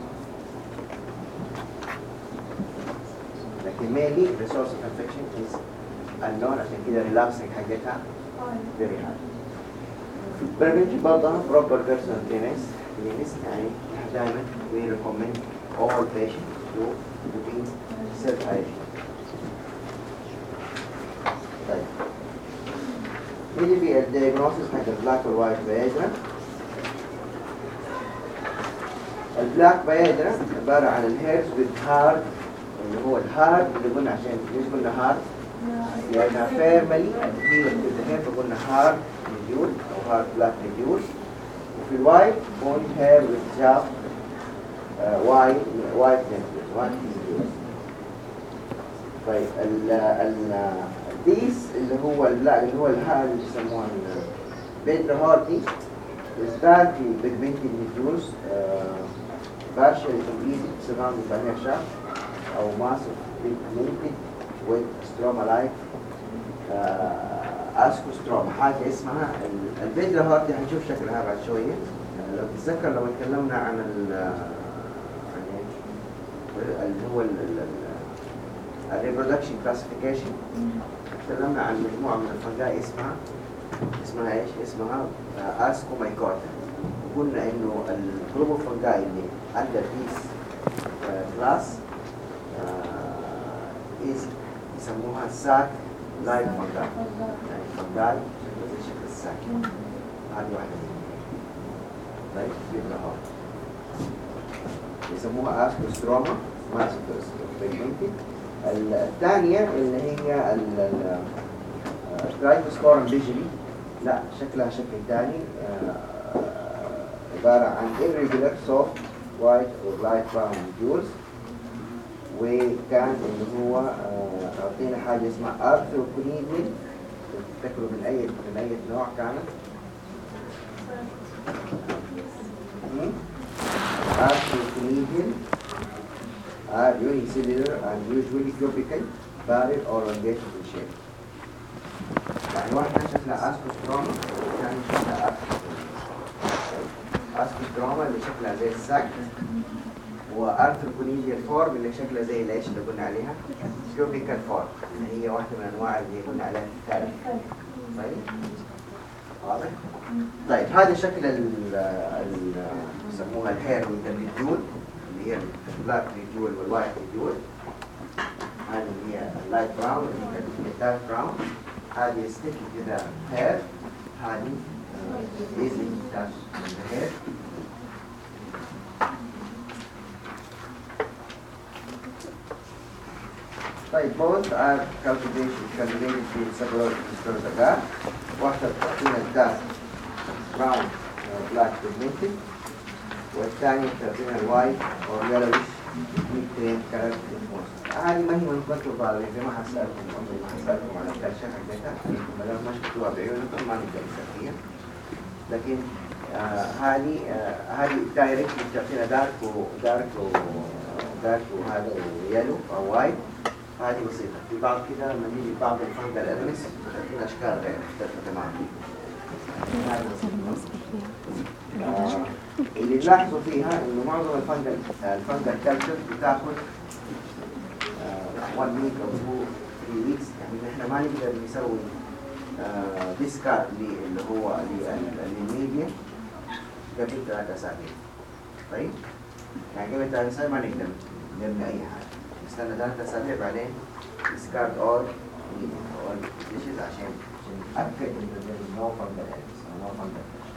لكن mainly the source of infection is unknown عشان كده relapsing حقتها very high. prevention برضه proper personal cleanliness cleanliness يعني دائما we recommend all patients to routine self hygiene. طيب نيجي في الدياجنوستس حق البلاك والوايت فيادرا. البلاك فيادرا عبارة عن الهيرز with hard اللي هو الهارد اللي قلنا عشان ليش قلنا هارد؟ لأنها فيرمالي adhered to the hair فقلنا هارد نديول أو هارد بلاك نديول. وفي الوايت بون هير with sharp وايت وايت نديول وايت نديول. طيب ال ال ديس اللي هو البلاك اللي هو الهارد اللي يسموها الفيدرا هاردي is darkly pigmented nodules uh, partially completed surrounded by hair shaft أو massive pigmented with stroma-like اسكوستروما. حاجة اسمها الفيدرا هاردي هنشوف شكلها بعد شوية. لو تتذكر لو اتكلمنا عن ال اللي هو الريبرودكشن كلاسيفيكيشن تكلمنا عن مجموعة من الفنجاي اسمها اسمها ايش؟ اسمها اسكومايكوتا. وقلنا انه الجروب اوف فنجاي اللي under this class is يسموها ساك لايك فنجاي. يعني فنجاي زي شكل الساك. هذه واحدة منهم. طيب فيدرا هاردي يسموها اسكوستروما ماسكوستروما. الثانية اللي هي الترايكوسبورم بيجري لا شكلها شكل ثاني عبارة عن irregular soft white or light brown nodules. وكان اللي هو أعطينا حاجة اسمها أرثروكونيديال تفتكروا من أي من أي نوع كانت؟ أرثروكونيديال are unicellular and usually cubical, barrel or elongated in shape. يعني واحدة شكلها اسكوستروما والثانية شكلها اسكوستروما اللي شكلها زي الساك وارثروكونيديال فورم اللي شكلها زي الايش اللي قلنا عليها كيوبيكال فورم اللي هي واحدة من انواع اللي قلنا عليها الثالث. طيب واضح؟ طيب هذا شكل ال يسموها الهير والديول اللي هي البلاك ريجول والوايت ريجول. هذه هي اللايت براون اللي هي الدارك براون. هذه ستيكي كذا هير. هذه ايزي تاتش هير. طيب both are cultivated cultivated في several historical. واحدة تعطينا الدارك براون بلاك pigmented والثانية تعطينا الوايت أو يلوش ميتين كلر ديفوز. هذه ما هي منطقة بالغة زي ما حسألكم عمري ما حسألكم على الكرشة حقتها ما دام ما شفتوها بعيونكم ما نقدر نسأل فيها. لكن آه هذه آه هذه دايركتلي تعطينا دارك ودارك ودارك وهذا ويلو أو وايت. هذه بسيطة. في بعض كذا لما نيجي بعض الفنجل الأدرس تعطينا أشكال غير مختلفة تماما. آه، اللي تلاحظوا فيها انه معظم الفنجل الفنجل كالتشر بتاخد one week او two three weeks، يعني احنا ما نقدر نسوي ديسكارد اللي هو الميديا قبل ثلاث اسابيع. طيب يعني قبل ثلاث اسابيع ما نقدر نرمي اي حاجه، نستنى ثلاث اسابيع بعدين ديسكارد اول ميديا اول ديشز عشان نتاكد انه there is no fungal errors or no fungal pressure.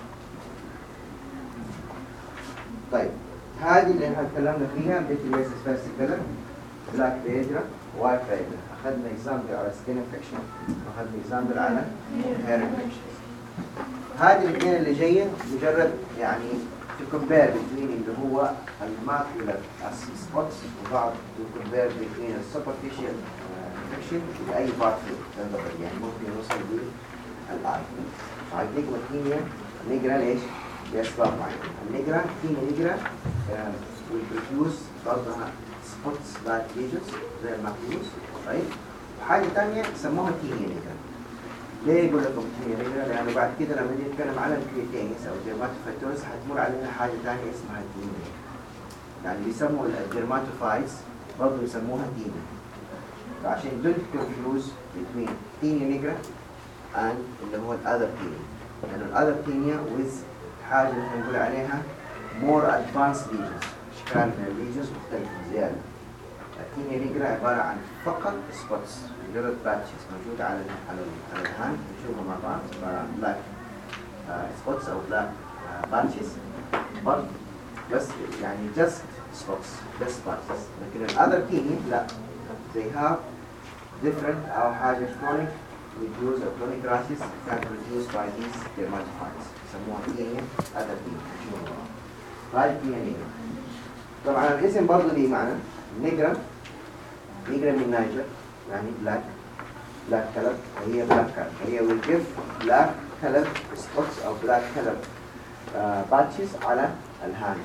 طيب هذه اللي احنا تكلمنا فيها بيتيليسيس فاسيكولر بلاك بيدرا وايت بيدرا. اخذنا اكزامبل على سكين انفكشن واخذنا اكزامبل على هير انفكشن. هذه الاثنين اللي جايه مجرد يعني to compare between اللي هو الماكيولر سبوتس وبعض to compare between السوبرفيشال انفكشن لاي بارت في البدن، يعني ممكن يوصل للاي. هيديك ماكينيا نيجرا ليش؟ لأسباب معينة. النيجرا كيميا نيجرا والبرفيوز برضها سبوتس لايك ليجنز زي الماكيوس. طيب وحاجة ثانية يسموها كيميا نيجرا. ليه يقول لكم كيميا نيجرا؟ لأنه بعد كده لما نيجي نتكلم على الكريتينيس أو الديرماتوفيتوز حتمر علينا حاجة ثانية اسمها كيميا. يعني بيسموا الديرماتوفايتس برضه يسموها كيميا. فعشان don't confuse between كيميا نيجرا and اللي هو الأذر كيميا. لأنه الأذر كيميا with حاجة اللي نقول عليها more advanced lesions، أشكال من الليجنز مختلفة زيادة. الكيميا نيجرا عبارة عن فقط سبوتس، مجرد باتشز موجودة على على على الهاند نشوفها مع بعض، عبارة عن بلاك سبوتس أو بلاك باتشز برضه، بس يعني just spots بس باتشز. لكن الأذر كيميا لا، they have different أو حاجة chronic reduce or chronic rashes can be reduced by these dermatophytes. يسموها كيميا أذر كيميا. هاي كيميا نيجرا. طبعا الاسم برضه ليه معنى. نيجرا نيجرا من نيجر يعني بلاك بلاك كلر، هي بلاك كلر، هي will give black color spots أو black color patches على الهاند.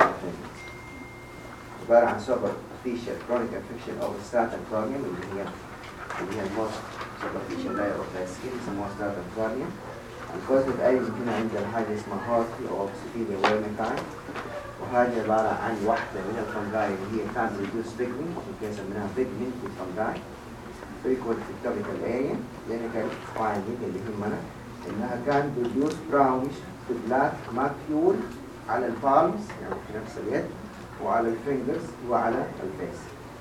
عبارة عن superficial chronic infection of stratum corneum اللي هي اللي هي الموست superficial layer of the skin يسموها stratum corneum. الكوزميك ايريز هنا عندنا حاجة اسمها هارتي أو سيفيليا ويرميكاين، وهذه عبارة عن واحدة من الفنجاي اللي هي كان ريديوس بيجمنت وكان سميناها بيجمنت الفنجاي frequent في التوبيكال اريا. clinical finding اللي يهمنا انها كان ريديوس براونش to black macule على البالمز يعني في نفس اليد وعلى الفينجرز وعلى الفيس.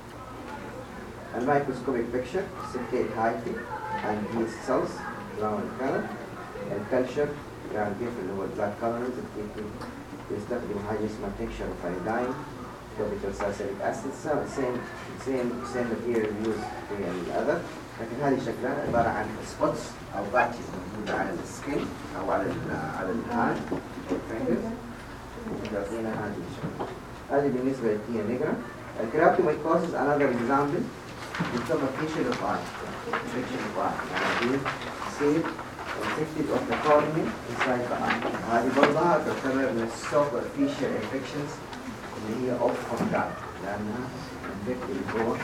الميكروسكوبيك بيكتشر سيكيت هايتي and these cells brown color. الكالشر يعني كيف اللي هو البلاك كولرز يستخدم حاجة اسمها تكشر فايداين توبيكال ساليسيليك اسيد سيم سيم سيم ماتيريال يوز في الأذر. لكن هذه شكلها عبارة عن سبوتس أو باتشز موجودة على السكين أو على ال على الهاند والفينجرز وتعطينا هذه الشكل. هذه بالنسبة للكيميا نيجرا. الكرابتومايكوسيس another example يسمى فيشل اوف اي فيشل اوف اي يعني سيل infected of the cornea inside the eye. هذه برضها تعتبر من superficial infections اللي هي of fungi لأنها infected جوه.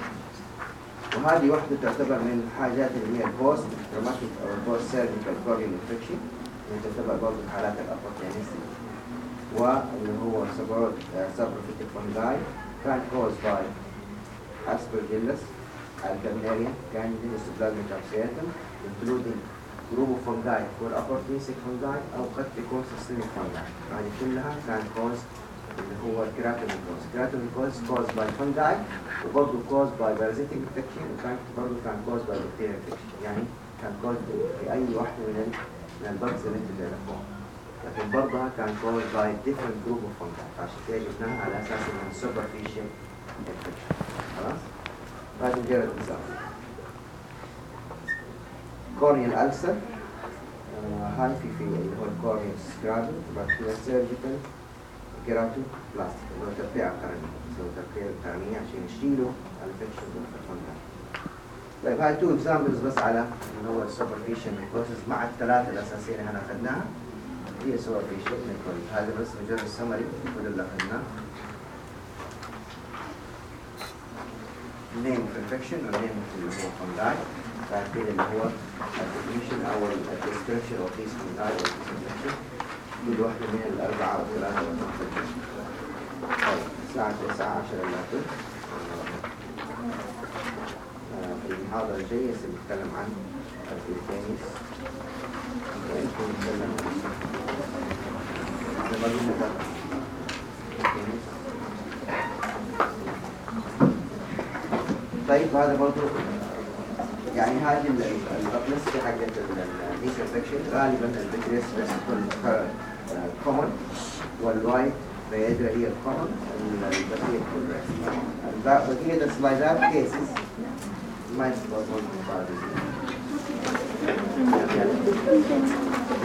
وهذه واحدة تعتبر من الحاجات اللي هي البوست traumatic أو البوست cervical corneal infection اللي تعتبر برضه من حالات الأبوتيانيستي. واللي هو superficial fungi can caused by Aspergillus, Alganaria, Candida, Plasma capsatum, including group of fungi or opportunistic fungi أو قد تكون systemic fungi. هذه كلها كان cause اللي هو keratoconus. Keratoconus caused by fungi وبرضه caused by parasitic infection وكان برضه كان caused by bacterial infection. يعني كان caused في أي واحدة من ال من البكس اللي انتم تعرفوها. لكن برضه كان caused by different group of fungi. عشان كده جبناها على أساس إنها superficial infection. خلاص؟ بعد مجرد مثال. corneal ulcer هاي في في اللي هو الكورنيال سكرابل وبعد كده سيرجيكال كيراتوبلاستيك اللي هو ترقيع قرنية يسوي ترقيع قرنية عشان يشيلوا الانفكشن والفنجاي. طيب هاي تو اكزامبلز بس على اللي هو السوبرفيشال نيكروسيس مع الثلاثة الأساسية اللي احنا أخذناها هي سوبرفيشال نيكروسيس. هذا بس مجرد سمري كل اللي أخذناه. name of انفكشن ونعمل اللي هو فنجاي. بعد كده اللي هو الديفينيشن او الديسكريبشن اوف ذيس فنجاي او ذيس انفكشن، كل واحده من الاربعه او الثلاثه والخمسه. طيب الساعه تسعة عشرة الا ثلث في المحاضره الجايه سنتكلم عن التنس ويكون نتكلم عن زي ما قلنا التنس. طيب هذا برضو يعني هذه الببلسكي حقت الديسانفكشن غالبا البكتيريا كومن والوايت فيدرا هي الكومن والبكتيريا كلها. بقية السلايدات كيسز ما يستطيعون